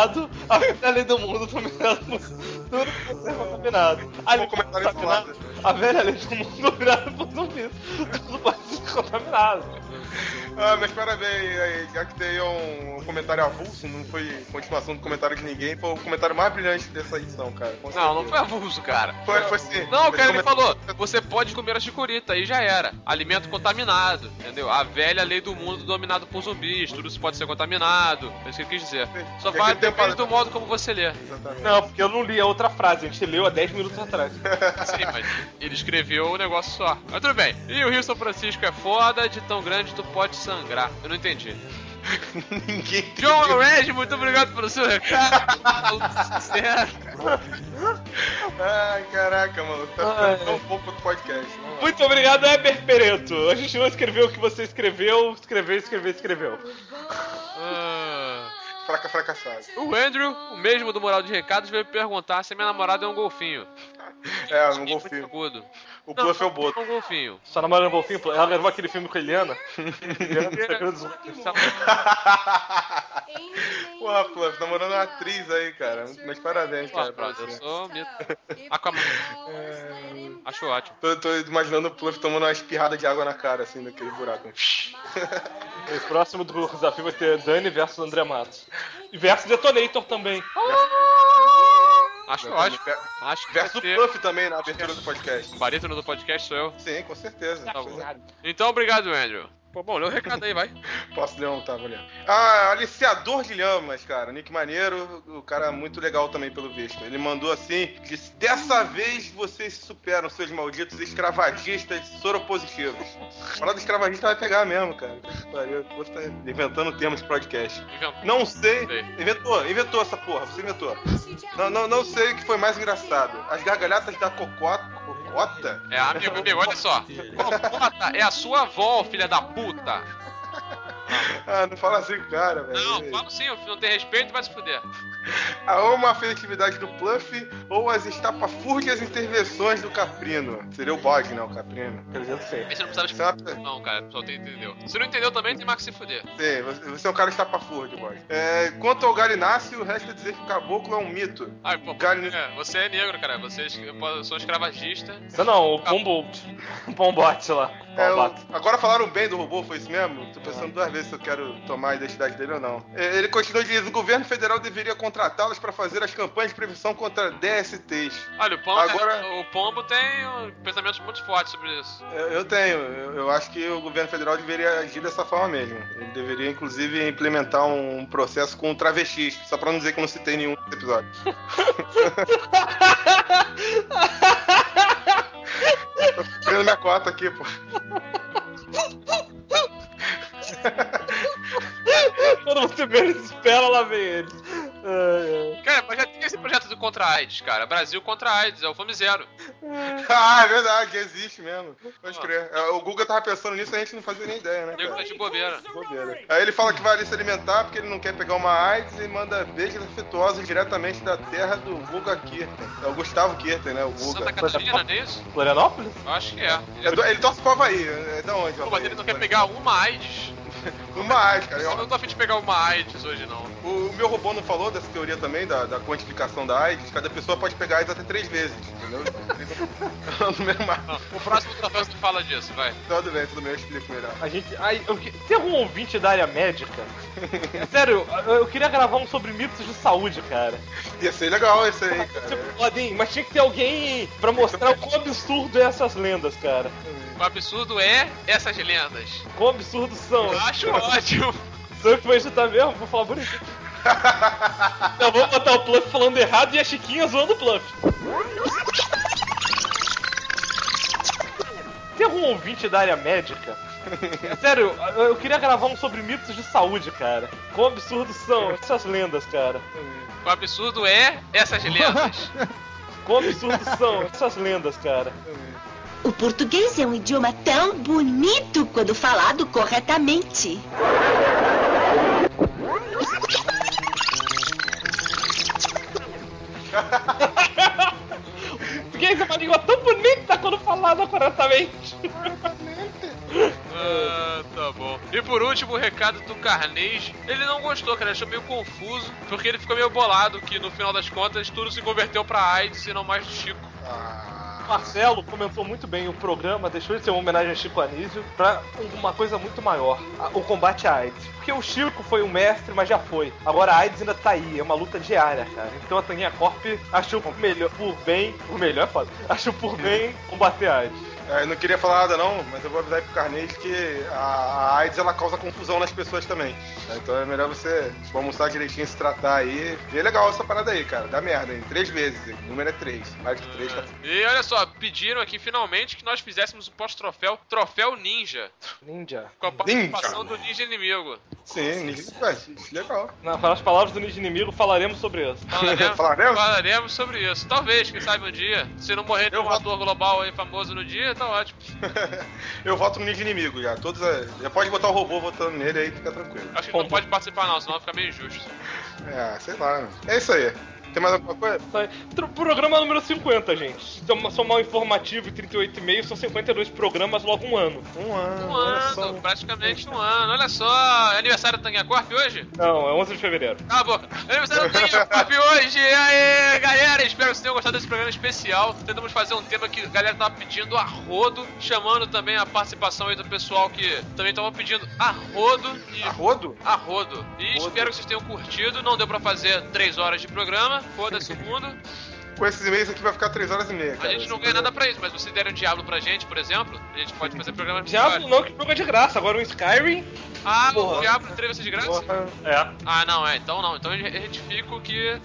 A velha lei do mundo dominada por tudo pode ser contaminado. A velha lei do mundo dominada por zumbis. Tudo pode ser contaminado. Mas parabéns aí, já que tem um comentário avulso, não foi continuação do comentário de ninguém, foi o comentário mais brilhante dessa edição, cara. Não foi avulso, cara. Foi sim. Não, cara, ele falou, você pode comer a chicorita, aí já era. Alimento contaminado, entendeu? A velha lei do mundo dominado por zumbis, tudo isso pode ser contaminado. É isso que ele quis dizer. Só vai depende do modo como você lê. Exatamente. Não, porque eu não li a outra frase, a gente leu há 10 minutos atrás. Sim, mas ele escreveu o negócio só. Mas tudo bem. E o Rio São Francisco é foda, de tão grande tu pode sangrar. Eu não entendi. Ninguém entendeu. John Red, muito obrigado pelo seu recado. Ai, caraca, mano. Tá ficando tão pouco do podcast. Muito obrigado, Eber Pereto. A gente não escreveu o que você escreveu. Escreveu. Fracassado. O Andrew, o mesmo do Moral de Recados, veio me perguntar se a minha namorada é um golfinho. É, um golfinho. O Bluff é o Boto. É um golfinho. Sua namorada é um golfinho? Ela gravou aquele filme com a Eliana? Porra, Bluff, namorando uma atriz aí, cara. Mas parabéns, cara. Eu sou mito. Aquaman. Acho ótimo. Tô imaginando o Bluff tomando uma espirrada de água na cara, assim, daquele buraco. O próximo do desafio vai ter Dani versus André Matos. E versus Detonator também. Acho ótimo. Acho que versus o Bluff também na abertura do podcast. O barítono do podcast sou eu? Sim, com certeza. Tá bom. Então, obrigado, Andrew. Pô, bom, lê o recado aí, vai. Posso ler um, tá, valeu. Aliciador de Lhamas, cara. Nick maneiro, o cara muito legal também, pelo visto. Ele mandou assim, disse, dessa vez vocês se superam, seus malditos escravagistas soropositivos. Falar do escravagista vai pegar mesmo, cara. Eu posso estar inventando termos de podcast. Não sei. Inventou essa porra, você inventou. Não sei o que foi mais engraçado. As gargalhadas da Cocota? É, amigo, olha só. Cocota é a sua avó, filha da puta. Não fala assim, cara, velho. Não, falo sim, não tem respeito, vai se fuder. Ou uma afetividade do Pluff, ou as estapafúrdias intervenções do Caprino. Seria o bode, né, o Caprino. Esse não precisava explicar, não, cara, o pessoal entendeu. Se não entendeu também, tem mais que se fuder. Sim, você é um cara estapafúrdio, bode. Quanto ao Galináceo, resta dizer que o caboclo é um mito. Pô, você é negro, cara, eu sou escravagista. Não, o Pombote lá. Agora falaram bem do robô, foi isso mesmo? Tô pensando duas vezes se eu quero tomar a identidade dele ou não. Ele continua dizendo, o governo federal deveria contratá-los para fazer as campanhas de prevenção contra DSTs. Olha, o Pombo tem pensamentos muito fortes sobre isso. Eu tenho. Eu acho que o governo federal deveria agir dessa forma mesmo. Ele deveria, inclusive, implementar um processo com travestis, só pra não dizer que eu não citei nenhum episódio. Tô pegando minha cota aqui, pô. Quando você menos espera, lá vem eles. Cara, mas já tem esse projeto do Contra a AIDS, cara. Brasil contra a AIDS, é o Fome Zero. É verdade, existe mesmo. Pode crer. O Guga tava pensando nisso e a gente não fazia nem ideia, né, cara? Tá de bobeira. Aí ele fala que vai ali se alimentar porque ele não quer pegar uma AIDS e manda beijos afetuosos diretamente da terra do Guga Kirten. É o Gustavo Kirten, né, o Guga. Santa Catarina, não é isso? Florianópolis? Acho que é. Ele torce pro Havaí. É da onde? Pô, mas ele não quer pegar uma AIDS. Uma AIDS, cara. Eu não tô a fim de pegar uma AIDS hoje, não. O meu robô não falou dessa teoria também, da quantificação da AIDS? Cada pessoa pode pegar AIDS até 3 vezes, entendeu? O próximo troféu você fala disso, vai. Tudo bem, eu explico melhor. Tem algum ouvinte da área médica? Sério, eu queria gravar um sobre mitos de saúde, cara. Ia ser legal esse aí, cara. Mas tinha que ter alguém pra mostrar o quão absurdo é essas lendas, cara. O absurdo é essas lendas. Quão absurdo são? Eu acho ótimo. Sou eu que vou editar mesmo? Vou falar bonito. Eu vou botar o Pluff falando errado e a Chiquinha zoando o Pluff. Tem algum ouvinte da área médica? Sério, eu queria gravar um sobre mitos de saúde, cara. Quão absurdo são essas lendas, cara. O absurdo é essas lendas. Quão absurdo são essas lendas, cara. O português é um idioma tão bonito quando falado corretamente. Português é uma língua tão bonita quando falada corretamente. Tá bom. E por último, o recado do Carnês. Ele não gostou, cara, ele achou meio confuso, porque ele ficou meio bolado que no final das contas tudo se converteu pra AIDS e não mais do Chico. Marcelo comentou muito bem, o programa deixou de ser uma homenagem a Chico Anísio pra uma coisa muito maior, o combate à AIDS. Porque o Chico foi um mestre, mas já foi. Agora a AIDS ainda tá aí, é uma luta diária, cara. Então a Tanguinha Corp achou por bem é foda, achou por bem combater a AIDS. Eu não queria falar nada não, mas eu vou avisar aí pro Carnês que a AIDS ela causa confusão nas pessoas também. Então é melhor você almoçar direitinho, se tratar aí. E é legal essa parada aí, cara. Dá merda, hein? 3 vezes, hein? O número é 3. Mais de 3 tá. E olha só, pediram aqui finalmente que nós fizéssemos o pós-troféu Troféu Ninja. Com a participação do Ninja Inimigo. Sim, Ninja. Legal. Não, para as palavras do Ninja Inimigo, falaremos sobre isso. Falaremos sobre isso. Talvez, quem sabe um dia. Se não morrer nenhum ator global aí famoso no dia, tá ótimo. Eu voto no Ninja Inimigo já. Já pode botar o robô votando nele aí, fica tranquilo. Acho que ele não pode participar não, senão fica meio injusto. Sei lá. É isso aí. Tem mais alguma coisa? Programa número 50, gente. Somar um informativo e 38,5 são 52 programas, logo um ano. Um ano, praticamente um ano. Olha só, é aniversário da Tanguinha Corp hoje? Não, é 11 de fevereiro. Cala a boca. É aniversário da Tanguinha Corp hoje. Aê, galera, espero que vocês tenham gostado desse programa especial. Tentamos fazer um tema que a galera tava pedindo a rodo, chamando também a participação aí do pessoal que também tava pedindo a rodo. A rodo? A rodo. E espero que vocês tenham curtido. Não deu pra fazer 3 horas de programa. Foda-se o mundo. Com esses e-mails aqui vai ficar 3 horas e meia, cara. A gente não ganha nada pra isso, mas se vocês derem um Diablo pra gente, por exemplo, a gente pode fazer programa de Diablo não, que jogo é de graça. Agora um Skyrim. Ah, o Diablo 3 vai ser de graça? É. Ah, não, então não. Então eu retifico que...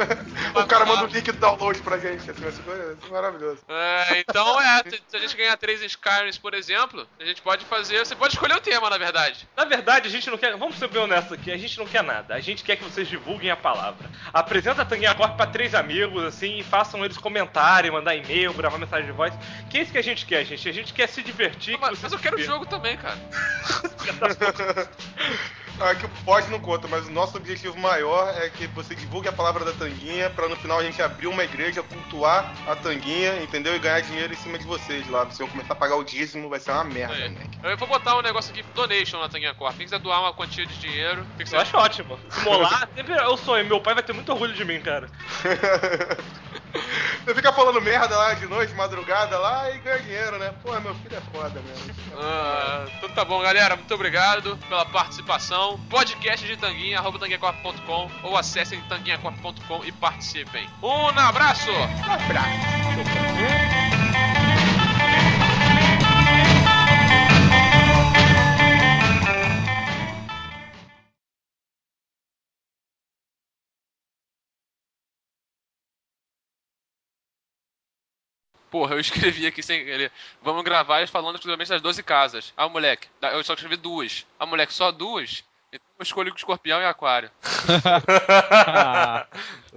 O cara manda o link do download pra gente, assim, vai ser maravilhoso. Então se a gente ganhar 3 Skyrims, por exemplo, a gente pode fazer... Você pode escolher o tema, na verdade. Na verdade, a gente não quer... Vamos ser bem honestos aqui, a gente não quer nada. A gente quer que vocês divulguem a palavra. Apresenta a Tanguinha Corp pra 3 amigos, assim, e façam eles comentarem, mandar e-mail, gravar mensagem de voz. Que é isso que a gente quer, gente. A gente quer se divertir. Mas eu quero o jogo também, cara. Que pode não conta, mas o nosso objetivo maior é que você divulgue a palavra da Tanguinha pra no final a gente abrir uma igreja, cultuar a Tanguinha, entendeu? E ganhar dinheiro em cima de vocês lá. Vocês vão começar a pagar o dízimo, vai ser uma merda, né? Eu vou botar um negócio aqui, donation na Tanguinha Corp. Quem quiser doar uma quantia de dinheiro... Eu acho ótimo. Se molar, sempre é o sonho. Meu pai vai ter muito orgulho de mim, cara. Você fica falando merda lá de noite, madrugada lá e ganha dinheiro, né? Pô, meu filho é foda mesmo. Então tá bom, galera. Muito obrigado pela participação. Podcast de Tanguinha, @tanguinhacorp.com ou acessem tanguinhacorp.com e participem. Um abraço! Porra, eu escrevi aqui sem querer. Vamos gravar falando exclusivamente das 12 casas. Ah, moleque, eu só escrevi 2. Ah, moleque, só 2? Então eu escolho o escorpião e aquário.